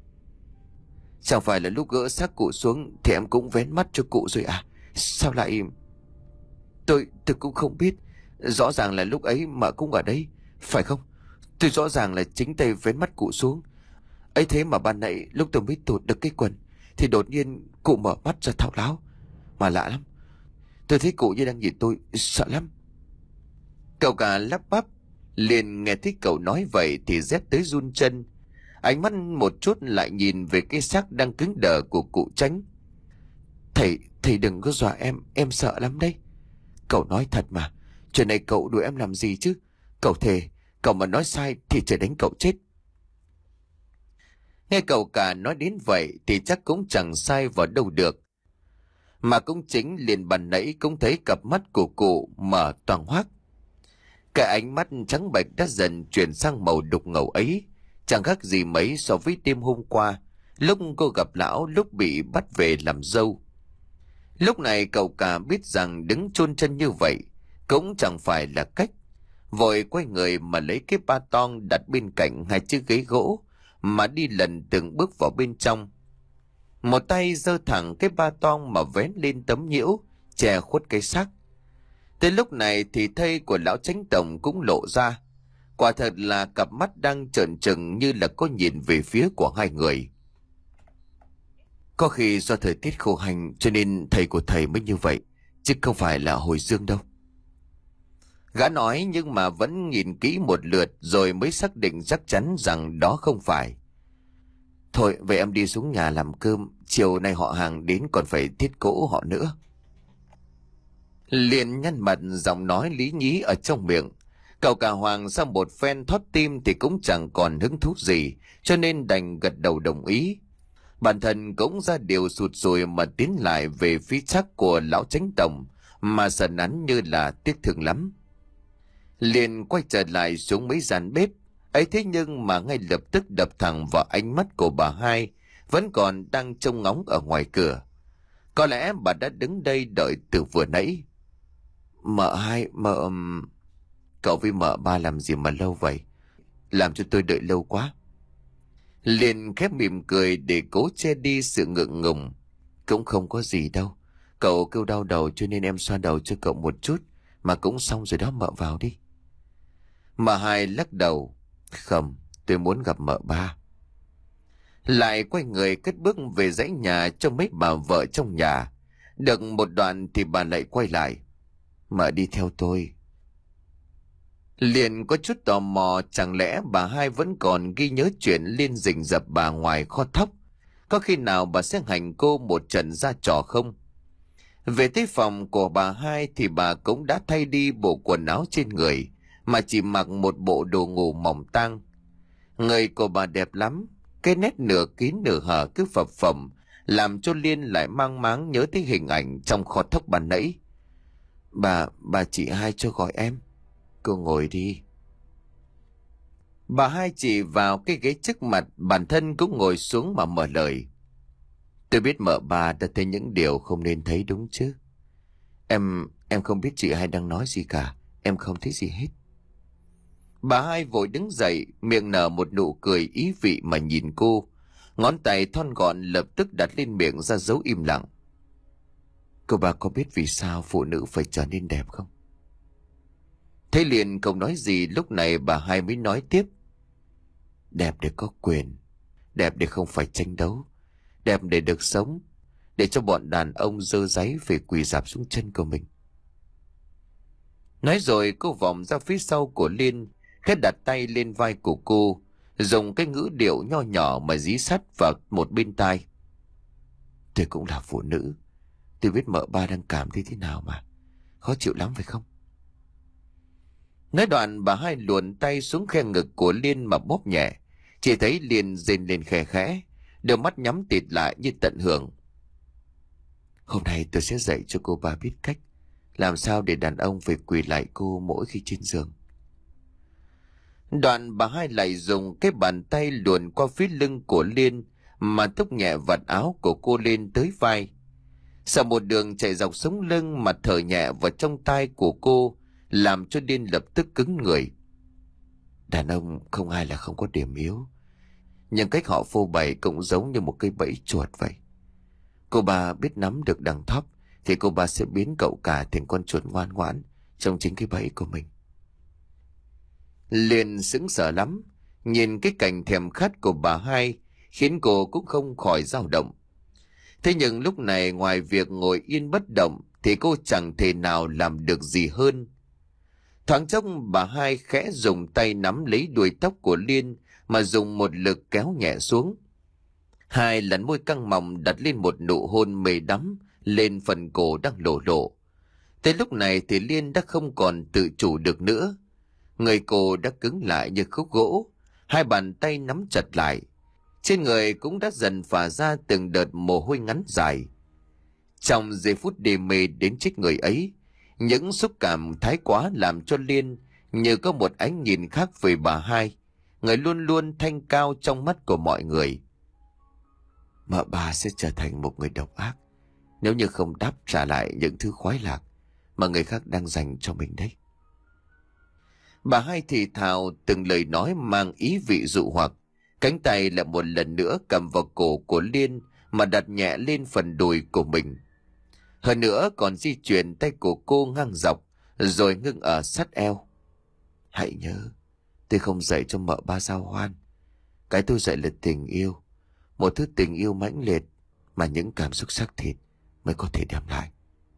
Chẳng phải là lúc gỡ xác cụ xuống thì em cũng vén mắt cho cụ rồi à? Sao lại... Tôi, tôi cũng không biết. Rõ ràng là lúc ấy mợ cũng ở đấy, phải không? Tôi rõ ràng là chính tay vén mắt cụ xuống. Ấy thế mà ban nãy lúc tôi mới tụt được cái quần thì đột nhiên cụ mở mắt ra thao láo. Mà lạ lắm, tôi thấy cụ như đang nhìn tôi, sợ lắm. Cậu cả lắp bắp. Liền nghe thấy cậu nói vậy thì rét tới run chân. Ánh mắt một chút lại nhìn về cái xác đang cứng đờ của cụ Tránh. Thầy, thầy đừng có dọa em, em sợ lắm đấy. Cậu nói thật mà, chuyện này cậu đuổi em làm gì chứ? Cậu thề, cậu mà nói sai thì trời đánh cậu chết. Nghe cậu cả nói đến vậy thì chắc cũng chẳng sai vào đâu được. Mà cũng chính liền bàn nãy cũng thấy cặp mắt của cụ mở toang hoác. Cái ánh mắt trắng bệch đã dần chuyển sang màu đục ngầu ấy, chẳng khác gì mấy so với đêm hôm qua, lúc cô gặp lão lúc bị bắt về làm dâu. Lúc này cậu cả biết rằng đứng chôn chân như vậy cũng chẳng phải là cách. Vội quay người mà lấy cái ba tong đặt bên cạnh hai chiếc ghế gỗ mà đi lần từng bước vào bên trong. Một tay giơ thẳng cái ba tong mà vén lên tấm nhiễu che khuất cái xác. Tới lúc này thì thây của lão Chánh Tổng cũng lộ ra. Quả thật là cặp mắt đang trợn trừng như là có nhìn về phía của hai người. Có khi do thời tiết khô hành cho nên thầy của thầy mới như vậy, chứ không phải là hồi dương đâu. Gã nói nhưng mà vẫn nhìn kỹ một lượt rồi mới xác định chắc chắn rằng đó không phải. Thôi vậy em đi xuống nhà làm cơm, chiều nay họ hàng đến còn phải thiết cỗ họ nữa. Liền nhăn mặt giọng nói lý nhí ở trong miệng. Cậu cả Hoàng sau một phen thót tim thì cũng chẳng còn hứng thú gì, cho nên đành gật đầu đồng ý. Bản thân cũng ra điều sụt sùi mà tiến lại về phía chắc của lão Chánh Tổng, mà sần hắn như là tiếc thương lắm. Liền quay trở lại xuống mấy gian bếp, ấy thế nhưng mà ngay lập tức đập thẳng vào ánh mắt của bà hai, vẫn còn đang trông ngóng ở ngoài cửa. Có lẽ bà đã đứng đây đợi từ vừa nãy. Mợ hai, mợ... Cậu với mợ ba làm gì mà lâu vậy? Làm cho tôi đợi lâu quá. Liền khép mỉm cười để cố che đi sự ngượng ngùng. Cũng không có gì đâu. Cậu kêu đau đầu cho nên em xoa đầu cho cậu một chút. Mà cũng xong rồi đó, mợ vào đi. Mợ hai lắc đầu. Không, tôi muốn gặp mợ ba. Lại quay người cất bước về dãy nhà cho mấy bà vợ trong nhà. Được một đoạn thì bà lại quay lại. Mợ đi theo tôi. Liền có chút tò mò, chẳng lẽ bà hai vẫn còn ghi nhớ chuyện Liên rình rập bà ngoài kho thóc? Có khi nào bà sẽ hành cô một trận ra trò không? Về tới phòng của bà hai thì bà cũng đã thay đi bộ quần áo trên người, mà chỉ mặc một bộ đồ ngủ mỏng tang. Người của bà đẹp lắm, cái nét nửa kín nửa hở cứ phập phồng, làm cho Liên lại mang máng nhớ tới hình ảnh trong kho thóc ban nãy. Bà, bà chị hai cho gọi em. Cô ngồi đi. Bà hai chỉ vào cái ghế trước mặt, bản thân cũng ngồi xuống mà mở lời. Tôi biết mợ bà đã thấy những điều không nên thấy đúng chứ. Em, em không biết chị hai đang nói gì cả. Em không thấy gì hết. Bà hai vội đứng dậy, miệng nở một nụ cười ý vị mà nhìn cô. Ngón tay thon gọn lập tức đặt lên miệng ra dấu im lặng. Cô bà có biết vì sao phụ nữ phải trở nên đẹp không? Thế liền không nói gì, lúc này bà hai mới nói tiếp. Đẹp để có quyền, đẹp để không phải tranh đấu, đẹp để được sống, để cho bọn đàn ông dơ dáy phải quỳ rạp xuống chân của mình. Nói rồi cô vòng ra phía sau của Liên, khẽ đặt tay lên vai của cô, dùng cái ngữ điệu nho nhỏ mà dí sắt vào một bên tai. Tôi cũng là phụ nữ, tôi biết mợ ba đang cảm thấy thế nào mà. Khó chịu lắm phải không? Nói đoạn bà hai luồn tay xuống khe ngực của Liên mà bóp nhẹ. Chỉ thấy Liên rên lên khẽ khẽ, đôi mắt nhắm tịt lại như tận hưởng. Hôm nay tôi sẽ dạy cho cô ba biết cách làm sao để đàn ông phải quỳ lại cô mỗi khi trên giường. Đoạn bà hai lại dùng cái bàn tay luồn qua phía lưng của Liên mà thúc nhẹ vạt áo của cô lên tới vai. Sau một đường chạy dọc sống lưng mà thở nhẹ vào trong tai của cô, làm cho Liên lập tức cứng người. Đàn ông không ai là không có điểm yếu, nhưng cách họ phô bày cũng giống như một cây bẫy chuột vậy. Cô ba biết nắm được đằng thóp thì cô ba sẽ biến cậu cả thành con chuột ngoan ngoãn, trong chính cái bẫy của mình. Liền sững sờ lắm, nhìn cái cảnh thèm khát của bà hai khiến cô cũng không khỏi dao động. Thế nhưng lúc này ngoài việc ngồi yên bất động thì cô chẳng thể nào làm được gì hơn. Thoáng chốc bà hai khẽ dùng tay nắm lấy đuôi tóc của Liên mà dùng một lực kéo nhẹ xuống. Hai lần môi căng mọng đặt lên một nụ hôn mê đắm lên phần cổ đang lộ lộ. Tới lúc này thì Liên đã không còn tự chủ được nữa. Người cô đã cứng lại như khúc gỗ, hai bàn tay nắm chặt lại. Trên người cũng đã dần phả ra từng đợt mồ hôi ngắn dài. Trong giây phút đê mê đến chết người ấy, những xúc cảm thái quá làm cho Liên như có một ánh nhìn khác về bà hai, người luôn luôn thanh cao trong mắt của mọi người. Mợ ba sẽ trở thành một người độc ác nếu như không đáp trả lại những thứ khoái lạc mà người khác đang dành cho mình đấy. Bà hai thì thào từng lời nói mang ý vị dụ hoặc, cánh tay lại một lần nữa cầm vào cổ của Liên mà đặt nhẹ lên phần đùi của mình. Hơn nữa còn di chuyển tay của cô ngang dọc rồi ngưng ở sát eo. Hãy nhớ, tôi không dạy cho mợ ba giao hoan. Cái tôi dạy là tình yêu, một thứ tình yêu mãnh liệt mà những cảm xúc xác thịt mới có thể đem lại.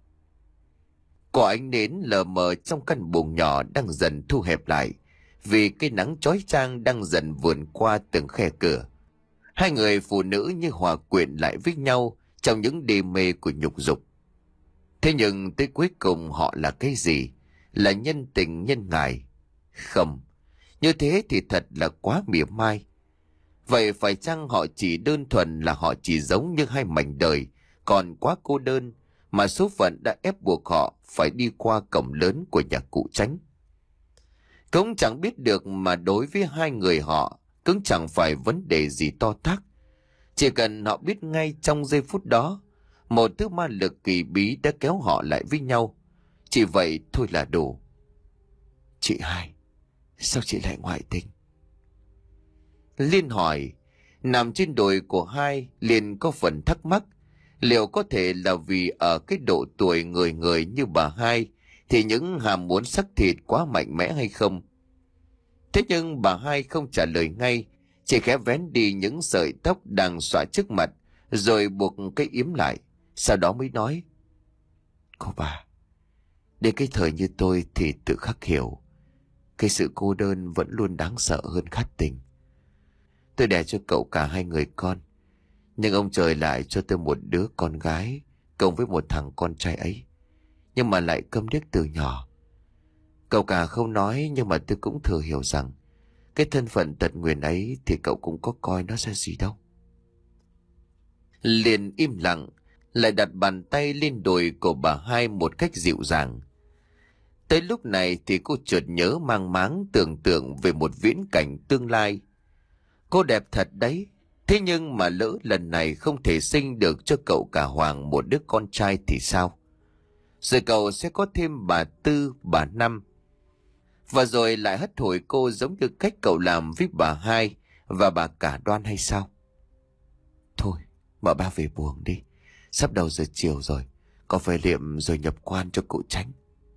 Có ánh nến lờ mờ trong căn buồng nhỏ đang dần thu hẹp lại vì cái nắng chói chang đang dần vườn qua từng khe cửa. Hai người phụ nữ như hòa quyện lại với nhau trong những đê mê của nhục dục. Thế nhưng tới cuối cùng họ là cái gì? Là nhân tình nhân ngài? Không, như thế thì thật là quá mỉa mai. Vậy phải chăng họ chỉ đơn thuần là họ chỉ giống như hai mảnh đời, còn quá cô đơn mà số phận đã ép buộc họ phải đi qua cổng lớn của nhà cụ Chánh? Cũng chẳng biết được mà đối với hai người họ cũng chẳng phải vấn đề gì to tát. Chỉ cần họ biết ngay trong giây phút đó một thứ ma lực kỳ bí đã kéo họ lại với nhau, chỉ vậy thôi là đủ. Chị hai, sao chị lại ngoại tình? Liên hỏi. Nằm trên đùi của hai, Liên có phần thắc mắc. Liệu có thể là vì ở cái độ tuổi người người như bà hai thì những ham muốn sắc thịt quá mạnh mẽ hay không? Thế nhưng bà hai không trả lời ngay, chỉ khẽ vén đi những sợi tóc đang xõa trước mặt rồi buộc cái yếm lại, sau đó mới nói. Cô bà, đến cái thời như tôi thì tự khắc hiểu, cái sự cô đơn vẫn luôn đáng sợ hơn khát tình. Tôi đẻ cho cậu cả hai người con, nhưng ông trời lại cho tôi một đứa con gái cộng với một thằng con trai ấy, nhưng mà lại câm điếc từ nhỏ. Cậu cả không nói, nhưng mà tôi cũng thừa hiểu rằng cái thân phận tật nguyền ấy thì cậu cũng có coi nó ra gì đâu. Liền im lặng, lại đặt bàn tay lên đùi của bà hai một cách dịu dàng. Tới lúc này thì cô chợt nhớ mang máng tưởng tượng về một viễn cảnh tương lai. Cô đẹp thật đấy, thế nhưng mà lỡ lần này không thể sinh được cho cậu cả Hoàng một đứa con trai thì sao? Rồi cậu sẽ có thêm bà Tư, bà Năm. Và rồi lại hất hủi cô giống như cách cậu làm với bà hai và bà cả Đoan hay sao? Thôi, mợ ba về buồng đi. Sắp đầu giờ chiều rồi, có phải liệm rồi nhập quan cho cụ Chánh.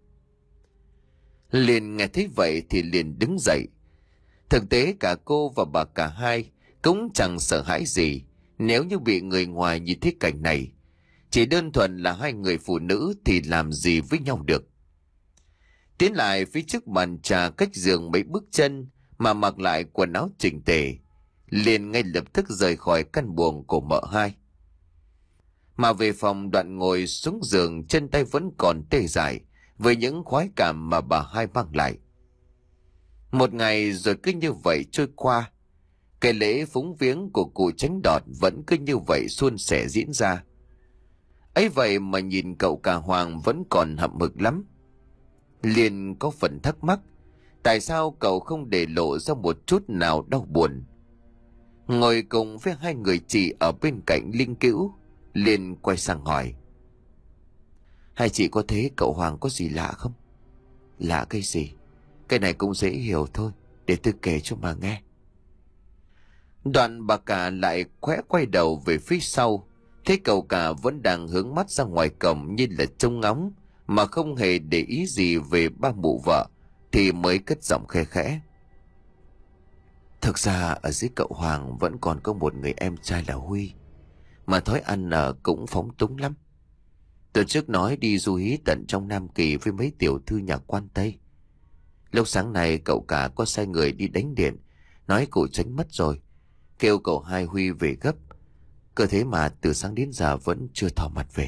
Liền nghe thấy vậy thì liền đứng dậy. Thực tế cả cô và bà cả hai cũng chẳng sợ hãi gì nếu như bị người ngoài nhìn thấy cảnh này. Chỉ đơn thuần là hai người phụ nữ thì làm gì với nhau được. Tiến lại phía trước bàn trà cách giường mấy bước chân mà mặc lại quần áo chỉnh tề, liền ngay lập tức rời khỏi căn buồng của mợ hai. Mà về phòng Đoạn ngồi xuống giường, chân tay vẫn còn tê dại với những khoái cảm mà bà hai mang lại. Một ngày rồi cứ như vậy trôi qua. Cái lễ phúng viếng của cụ Chánh Đọt vẫn cứ như vậy suôn sẻ diễn ra. Ấy vậy mà nhìn cậu cả Hoàng vẫn còn hậm hực lắm. Liền có phần thắc mắc, tại sao cậu không để lộ ra một chút nào đau buồn. Ngồi cùng với hai người chị ở bên cạnh linh cữu, liền quay sang hỏi. Hai chị có thấy cậu Hoàng có gì lạ không? Lạ cái gì? Cái này cũng dễ hiểu thôi, để tôi kể cho mà nghe. Đoạn bà cả lại khẽ quay đầu về phía sau, thấy cậu cả vẫn đang hướng mắt ra ngoài cổng như là trông ngóng mà không hề để ý gì về ba mụ vợ, thì mới cất giọng khe khẽ. Thực ra ở dưới cậu Hoàng vẫn còn có một người em trai là Huy, mà thói ăn ở cũng phóng túng lắm. Từ trước nói đi du hí tận trong Nam Kỳ với mấy tiểu thư nhà quan Tây. Lúc sáng nay cậu cả có sai người đi đánh điện, nói cụ Tránh mất rồi, kêu cậu hai Huy về gấp. Cơ thế mà từ sáng đến giờ vẫn chưa thò mặt về.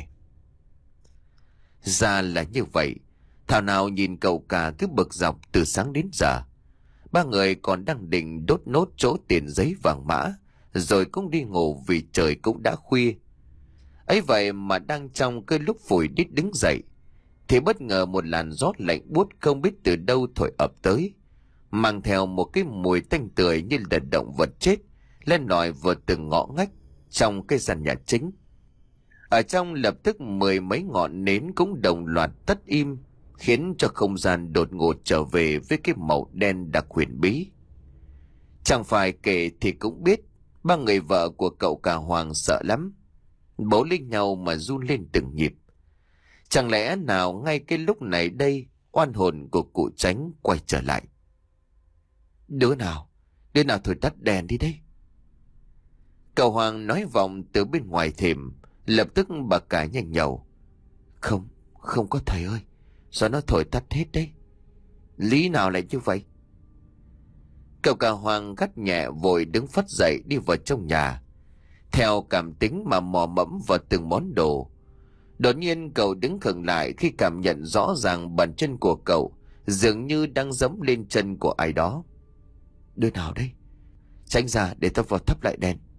Ra là như vậy. Thảo nào nhìn cậu cả cứ bực dọc từ sáng đến giờ. Ba người còn đang định đốt nốt chỗ tiền giấy vàng mã, rồi cũng đi ngủ vì trời cũng đã khuya. Ấy vậy mà đang trong cái lúc phủi đít đứng dậy, thì bất ngờ một làn gió lạnh buốt không biết từ đâu thổi ập tới, mang theo một cái mùi tanh tưởi như là động vật chết lên lỏi vào từng ngõ ngách trong cái gian nhà chính. Ở trong lập tức mười mấy ngọn nến cũng đồng loạt tắt im, khiến cho không gian đột ngột trở về với cái màu đen đặc huyền bí. Chẳng phải kể thì cũng biết, ba người vợ của cậu cả Hoàng sợ lắm, bấu lên nhau mà run lên từng nhịp. Chẳng lẽ nào ngay cái lúc này đây oan hồn của cụ Tránh quay trở lại? Đứa nào, đứa nào thổi tắt đèn đi đấy. Cậu Hoàng nói vọng từ bên ngoài thềm. Lập tức bà cả nhanh nhậu. Không, không có thầy ơi, sao nó thổi tắt hết đấy? Lý nào lại như vậy? Cậu cả Hoàng gắt nhẹ vội đứng phắt dậy đi vào trong nhà, theo cảm tính mà mò mẫm vào từng món đồ. Đột nhiên cậu đứng khựng lại khi cảm nhận rõ ràng bàn chân của cậu dường như đang giẫm lên chân của ai đó. Đứa nào đấy? Tránh ra để tao vào thắp lại đèn.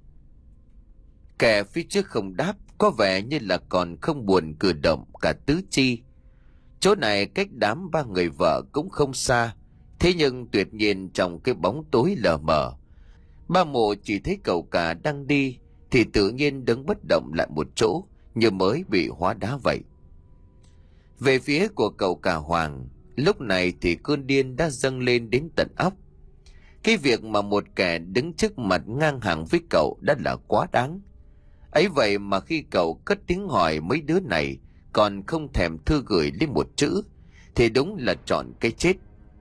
Kẻ phía trước không đáp, có vẻ như là còn không buồn cử động cả tứ chi. Chỗ này cách đám ba người vợ cũng không xa, thế nhưng tuyệt nhiên trong cái bóng tối lờ mờ, ba mụ chỉ thấy cậu cả đang đi thì tự nhiên đứng bất động lại một chỗ, như mới bị hóa đá vậy. Về phía của cậu cả Hoàng, lúc này thì cơn điên đã dâng lên đến tận óc. Cái việc mà một kẻ đứng trước mặt ngang hàng với cậu đã là quá đáng. Ấy vậy mà khi cậu cất tiếng hỏi mấy đứa này còn không thèm thư gửi lên một chữ, thì đúng là chọn cái chết.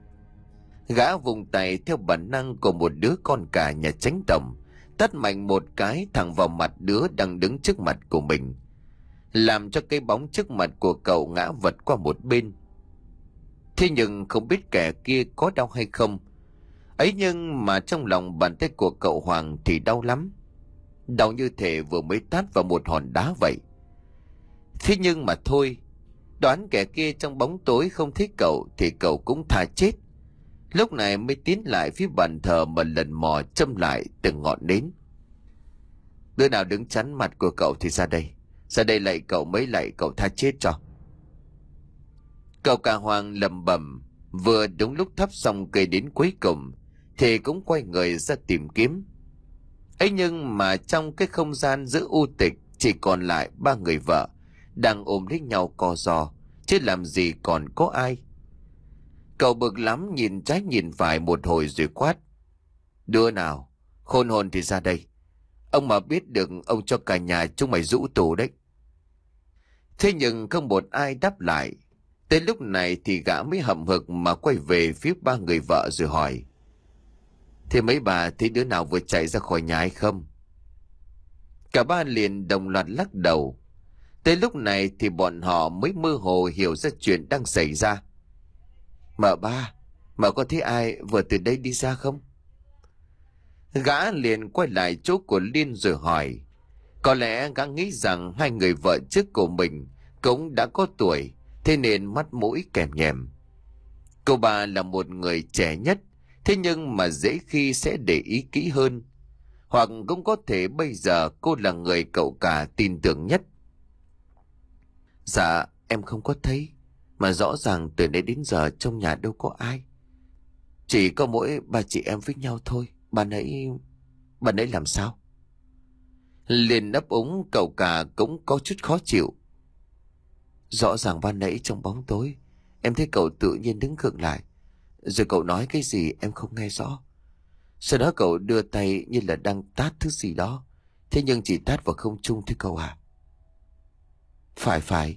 Gã vùng tay theo bản năng của một đứa con cả nhà Chánh tổng, tát mạnh một cái thẳng vào mặt đứa đang đứng trước mặt của mình, làm cho cái bóng trước mặt của cậu ngã vật qua một bên. Thế nhưng không biết kẻ kia có đau hay không. Ấy nhưng mà trong lòng bàn tay của cậu Hoàng thì đau lắm, đau như thể vừa mới tát vào một hòn đá vậy. Thế nhưng mà thôi, đoán kẻ kia trong bóng tối không thấy cậu thì cậu cũng thà chết. Lúc này mới tiến lại phía bàn thờ mà lần mò châm lại từng ngọn nến. Đứa nào đứng chắn mặt của cậu thì ra đây, ra đây lạy cậu mấy lạy cậu tha chết cho. Cậu cả Hoàng lầm bầm, vừa đúng lúc thắp xong cây đến cuối cùng thì cũng quay người ra tìm kiếm. Ấy nhưng mà trong cái không gian giữa u tịch chỉ còn lại ba người vợ đang ôm lấy nhau co ro, chứ làm gì còn có ai. Cậu bực lắm, nhìn trái nhìn phải một hồi rồi quát: Đứa nào khôn hồn thì ra đây, ông mà biết được ông cho cả nhà chúng mày rũ tù đấy. Thế nhưng không một ai đáp lại. Tới lúc này thì gã mới hậm hực mà quay về phía ba người vợ rồi hỏi: Thế mấy bà thấy đứa nào vừa chạy ra khỏi nhà hay không? Cả ba liền đồng loạt lắc đầu. Tới lúc này thì bọn họ mới mơ hồ hiểu ra chuyện đang xảy ra. Mợ ba, mợ có thấy ai vừa từ đây đi ra không? Gã liền quay lại chỗ của Liên rồi hỏi. Có lẽ gã nghĩ rằng hai người vợ trước của mình cũng đã có tuổi, thế nên mắt mũi kèm nhèm. Cô bà là một người trẻ nhất, thế nhưng mà dễ khi sẽ để ý kỹ hơn. Hoặc cũng có thể bây giờ cô là người cậu cả tin tưởng nhất. Dạ, em không có thấy, mà rõ ràng từ nãy đến giờ trong nhà đâu có ai. Chỉ có mỗi ba chị em với nhau thôi. Bà nãy... Bà nãy làm sao? Liền ấp úng, cậu cả cũng có chút khó chịu. Rõ ràng ban nãy trong bóng tối em thấy cậu tự nhiên đứng khựng lại, rồi cậu nói cái gì em không nghe rõ. Sau đó cậu đưa tay như là đang tát thứ gì đó, thế nhưng chỉ tát vào không trung thôi cậu à. Phải phải,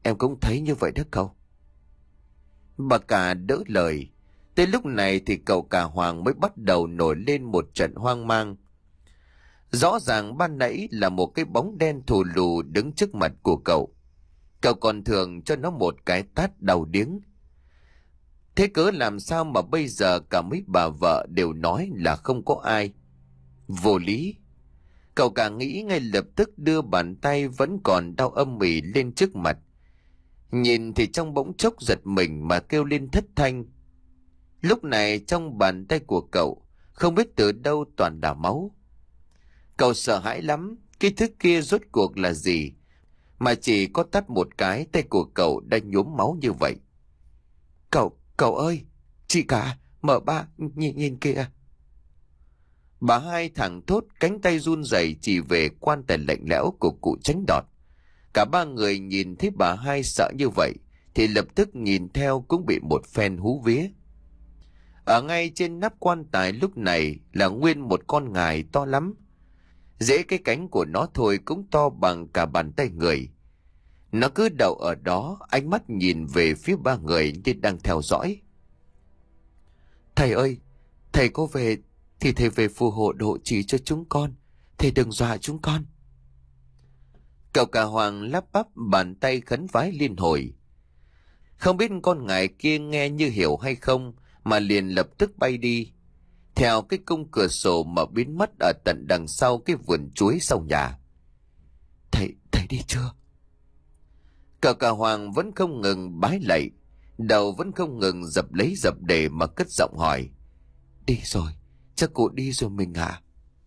em cũng thấy như vậy đó cậu. Bà cả đỡ lời. Tới lúc này thì cậu cả Hoàng mới bắt đầu nổi lên một trận hoang mang. Rõ ràng ban nãy là một cái bóng đen thù lù đứng trước mặt của cậu. Cậu còn thường cho nó một cái tát đau điếng. Thế cớ làm sao mà bây giờ cả mấy bà vợ đều nói là không có ai? Vô lý. Cậu cả nghĩ ngay lập tức đưa bàn tay vẫn còn đau âm ỉ lên trước mặt. Nhìn thì trong bỗng chốc giật mình mà kêu lên thất thanh. Lúc này trong bàn tay của cậu không biết từ đâu toàn đảo máu. Cậu sợ hãi lắm, cái thứ kia rốt cuộc là gì mà chỉ có tát một cái tay của cậu đã nhuốm máu như vậy. Cậu, cậu ơi, chị cả, mở ba, nhìn, nhìn kìa. Bà Hai thẳng thốt, cánh tay run rẩy chỉ về quan tài lạnh lẽo của cụ Tránh Đọt. Cả ba người nhìn thấy bà Hai sợ như vậy thì lập tức nhìn theo cũng bị một phen hú vía. Ở ngay trên nắp quan tài lúc này là nguyên một con ngài to lắm. Dễ cái cánh của nó thôi cũng to bằng cả bàn tay người. Nó cứ đậu ở đó, ánh mắt nhìn về phía ba người như đang theo dõi. Thầy ơi, thầy có về thì thầy về phù hộ độ trì cho chúng con. Thầy đừng dọa chúng con. Cậu cả Hoàng lắp bắp bàn tay khấn vái liên hồi. Không biết con ngài kia nghe như hiểu hay không mà liền lập tức bay đi theo cái cung cửa sổ mà biến mất ở tận đằng sau cái vườn chuối sau nhà. Thầy, thầy đi chưa? Cậu cả Hoàng vẫn không ngừng bái lạy, đầu vẫn không ngừng dập lấy dập để mà cất giọng hỏi. Đi rồi, chắc cụ đi rồi mình à?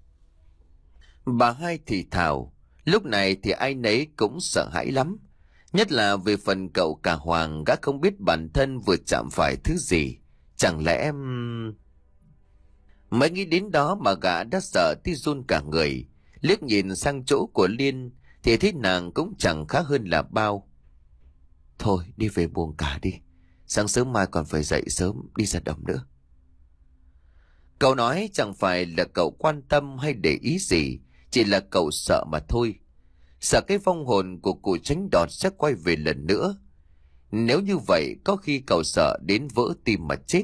Bà Hai thì thào. Lúc này thì ai nấy cũng sợ hãi lắm. Nhất là về phần cậu cả Hoàng, gã không biết bản thân vừa chạm phải thứ gì. Chẳng lẽ em... Mới nghĩ đến đó mà gã đã sợ tí run cả người. Liếc nhìn sang chỗ của Liên thì thấy nàng cũng chẳng khá hơn là bao. Thôi đi về buồng cả đi. Sáng sớm mai còn phải dậy sớm đi ra đồng nữa. Cậu nói chẳng phải là cậu quan tâm hay để ý gì, chỉ là cậu sợ mà thôi. Sợ cái vong hồn của cụ Tránh Đọt sẽ quay về lần nữa. Nếu như vậy có khi cậu sợ đến vỡ tim mà chết.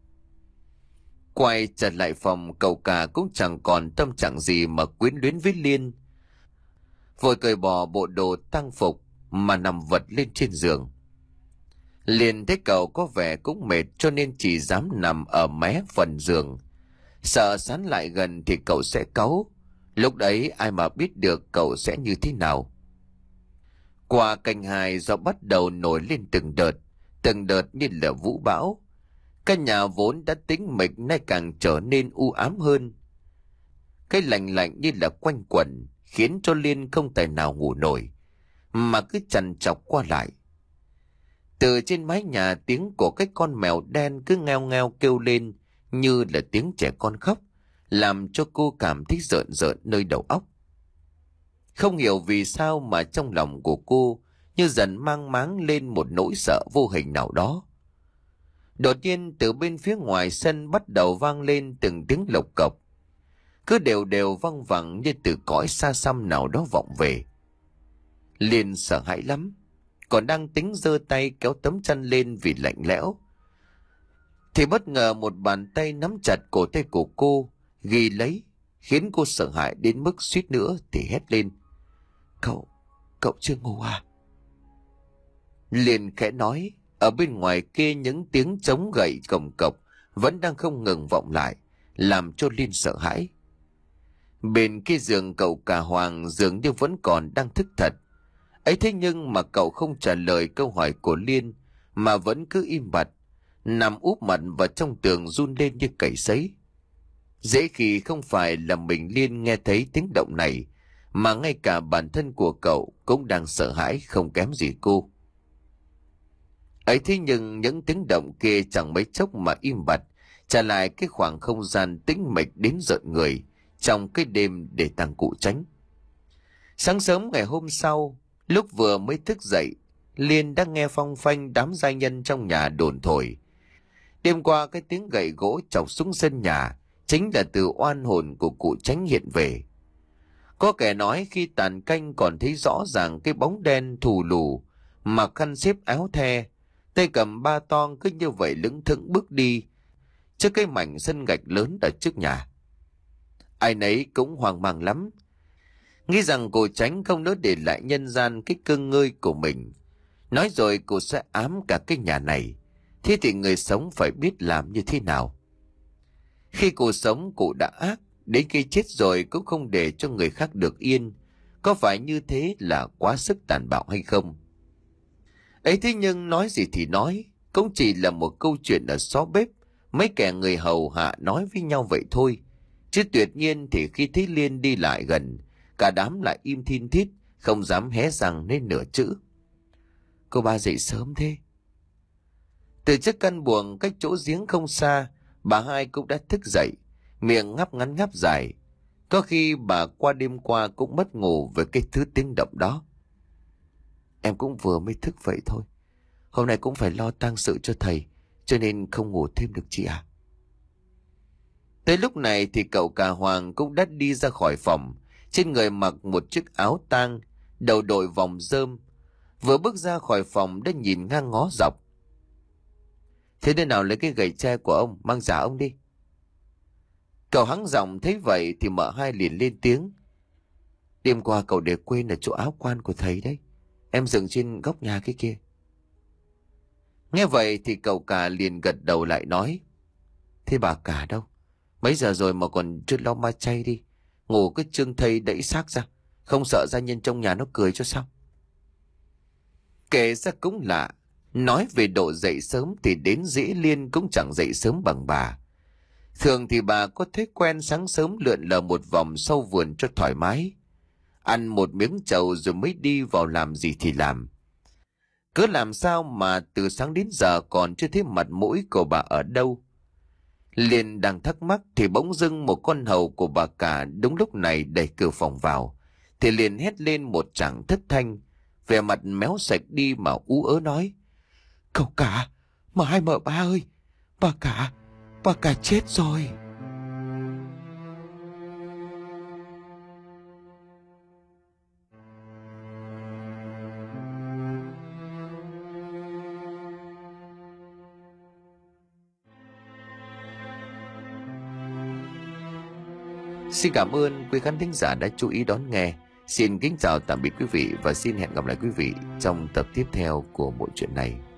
Quay trở lại phòng, cậu cả cũng chẳng còn tâm trạng gì mà quyến luyến với Liên. Vội cởi bỏ bộ đồ tang phục mà nằm vật lên trên giường. Liên thấy cậu có vẻ cũng mệt cho nên chỉ dám nằm ở mé phần giường. Sợ sán lại gần thì cậu sẽ cáu. Lúc đấy ai mà biết được cậu sẽ như thế nào. Qua canh hai gió bắt đầu nổi lên từng đợt, từng đợt như là vũ bão. Căn nhà vốn đã tĩnh mịch nay càng trở nên u ám hơn. Cái lạnh lạnh như là quanh quẩn khiến cho Liên không tài nào ngủ nổi, mà cứ trằn trọc qua lại. Từ trên mái nhà tiếng của cái con mèo đen cứ ngheo ngheo kêu lên như là tiếng trẻ con khóc, làm cho cô cảm thấy rợn rợn nơi đầu óc. Không hiểu vì sao mà trong lòng của cô như dần mang máng lên một nỗi sợ vô hình nào đó. Đột nhiên từ bên phía ngoài sân bắt đầu vang lên từng tiếng lộc cộc, cứ đều đều văng vẳng như từ cõi xa xăm nào đó vọng về. Liên sợ hãi lắm, còn đang tính giơ tay kéo tấm chăn lên vì lạnh lẽo, thì bất ngờ một bàn tay nắm chặt cổ tay của cô, ghi lấy, khiến cô sợ hãi đến mức suýt nữa thì hét lên. Cậu, cậu chưa ngủ à? Liền khẽ nói. Ở bên ngoài kia những tiếng trống gậy cồng cộc vẫn đang không ngừng vọng lại, làm cho Liên sợ hãi. Bên kia giường cậu cả Hoàng dường như vẫn còn đang thức thật. Ấy thế nhưng mà cậu không trả lời câu hỏi của Liên, mà vẫn cứ im bặt, nằm úp mặt vào trong tường run lên như cầy sấy. Dễ khi không phải là mình Liên nghe thấy tiếng động này, mà ngay cả bản thân của cậu cũng đang sợ hãi không kém gì cô. Ấy thế nhưng những tiếng động kia chẳng mấy chốc mà im bặt, trả lại cái khoảng không gian tĩnh mịch đến rợn người trong cái đêm để tang cụ Tránh. Sáng sớm ngày hôm sau, lúc vừa mới thức dậy, Liên đã nghe phong phanh đám giai nhân trong nhà đồn thổi. Đêm qua cái tiếng gậy gỗ chọc xuống sân nhà chính là từ oan hồn của cụ Tránh hiện về. Có kẻ nói khi tàn canh còn thấy rõ ràng cái bóng đen thù lù mặc khăn xếp áo the, tay cầm ba toang, cứ như vậy lững thững bước đi trước cái mảnh sân gạch lớn ở trước nhà. Ai nấy cũng hoang mang lắm, nghĩ rằng cô Tránh không nỡ để lại nhân gian cái cưng ngơi của mình. Nói rồi cô sẽ ám cả cái nhà này, thế thì người sống phải biết làm như thế nào. Khi cô sống cô đã ác, đến khi chết rồi cũng không để cho người khác được yên. Có phải như thế là quá sức tàn bạo hay không? Ấy thế nhưng nói gì thì nói, cũng chỉ là một câu chuyện ở xó bếp, mấy kẻ người hầu hạ nói với nhau vậy thôi. Chứ tuyệt nhiên thì khi thấy Liên đi lại gần, cả đám lại im thin thít, không dám hé răng nên nửa chữ. Cô ba dậy sớm thế. Từ chiếc căn buồng cách chỗ giếng không xa, bà hai cũng đã thức dậy, miệng ngáp ngắn ngáp dài. Có khi bà qua đêm qua cũng mất ngủ với cái thứ tiếng động đó. Em cũng vừa mới thức vậy thôi. Hôm nay cũng phải lo tang sự cho thầy, cho nên không ngủ thêm được chị ạ. Tới lúc này thì cậu cả Hoàng cũng đã đi ra khỏi phòng, trên người mặc một chiếc áo tang, đầu đội vòng rơm. Vừa bước ra khỏi phòng đã nhìn ngang ngó dọc. Thế nên nào lấy cái gậy tre của ông, mang giả ông đi. Cậu hắng giọng thấy vậy thì mợ hai liền lên tiếng. Đêm qua cậu để quên ở chỗ áo quan của thầy đấy. Em dựng trên góc nhà cái kia. Nghe vậy thì cậu cả liền gật đầu lại nói. Thế bà cả đâu? Mấy giờ rồi mà còn chưa lo ma chay đi. Ngủ cứ trương thây đẩy xác ra. Không sợ gia nhân trong nhà nó cười cho sao? Kể ra cũng lạ. Nói về độ dậy sớm thì đến dĩ Liên cũng chẳng dậy sớm bằng bà. Thường thì bà có thói quen sáng sớm lượn lờ một vòng sau vườn cho thoải mái. Ăn một miếng trầu rồi mới đi vào làm gì thì làm. Cứ làm sao mà từ sáng đến giờ còn chưa thấy mặt mũi của bà ở đâu. Liên đang thắc mắc thì bỗng dưng một con hầu của bà cả đúng lúc này đẩy cửa phòng vào. Thì liền hét lên một tràng thất thanh, vẻ mặt méo sạch đi mà ú ớ nói. Cậu cả, mà hai mợ ba ơi, bà cả, bà cả chết rồi. Xin cảm ơn quý khán thính giả đã chú ý đón nghe. Xin kính chào tạm biệt quý vị và xin hẹn gặp lại quý vị trong tập tiếp theo của bộ truyện này.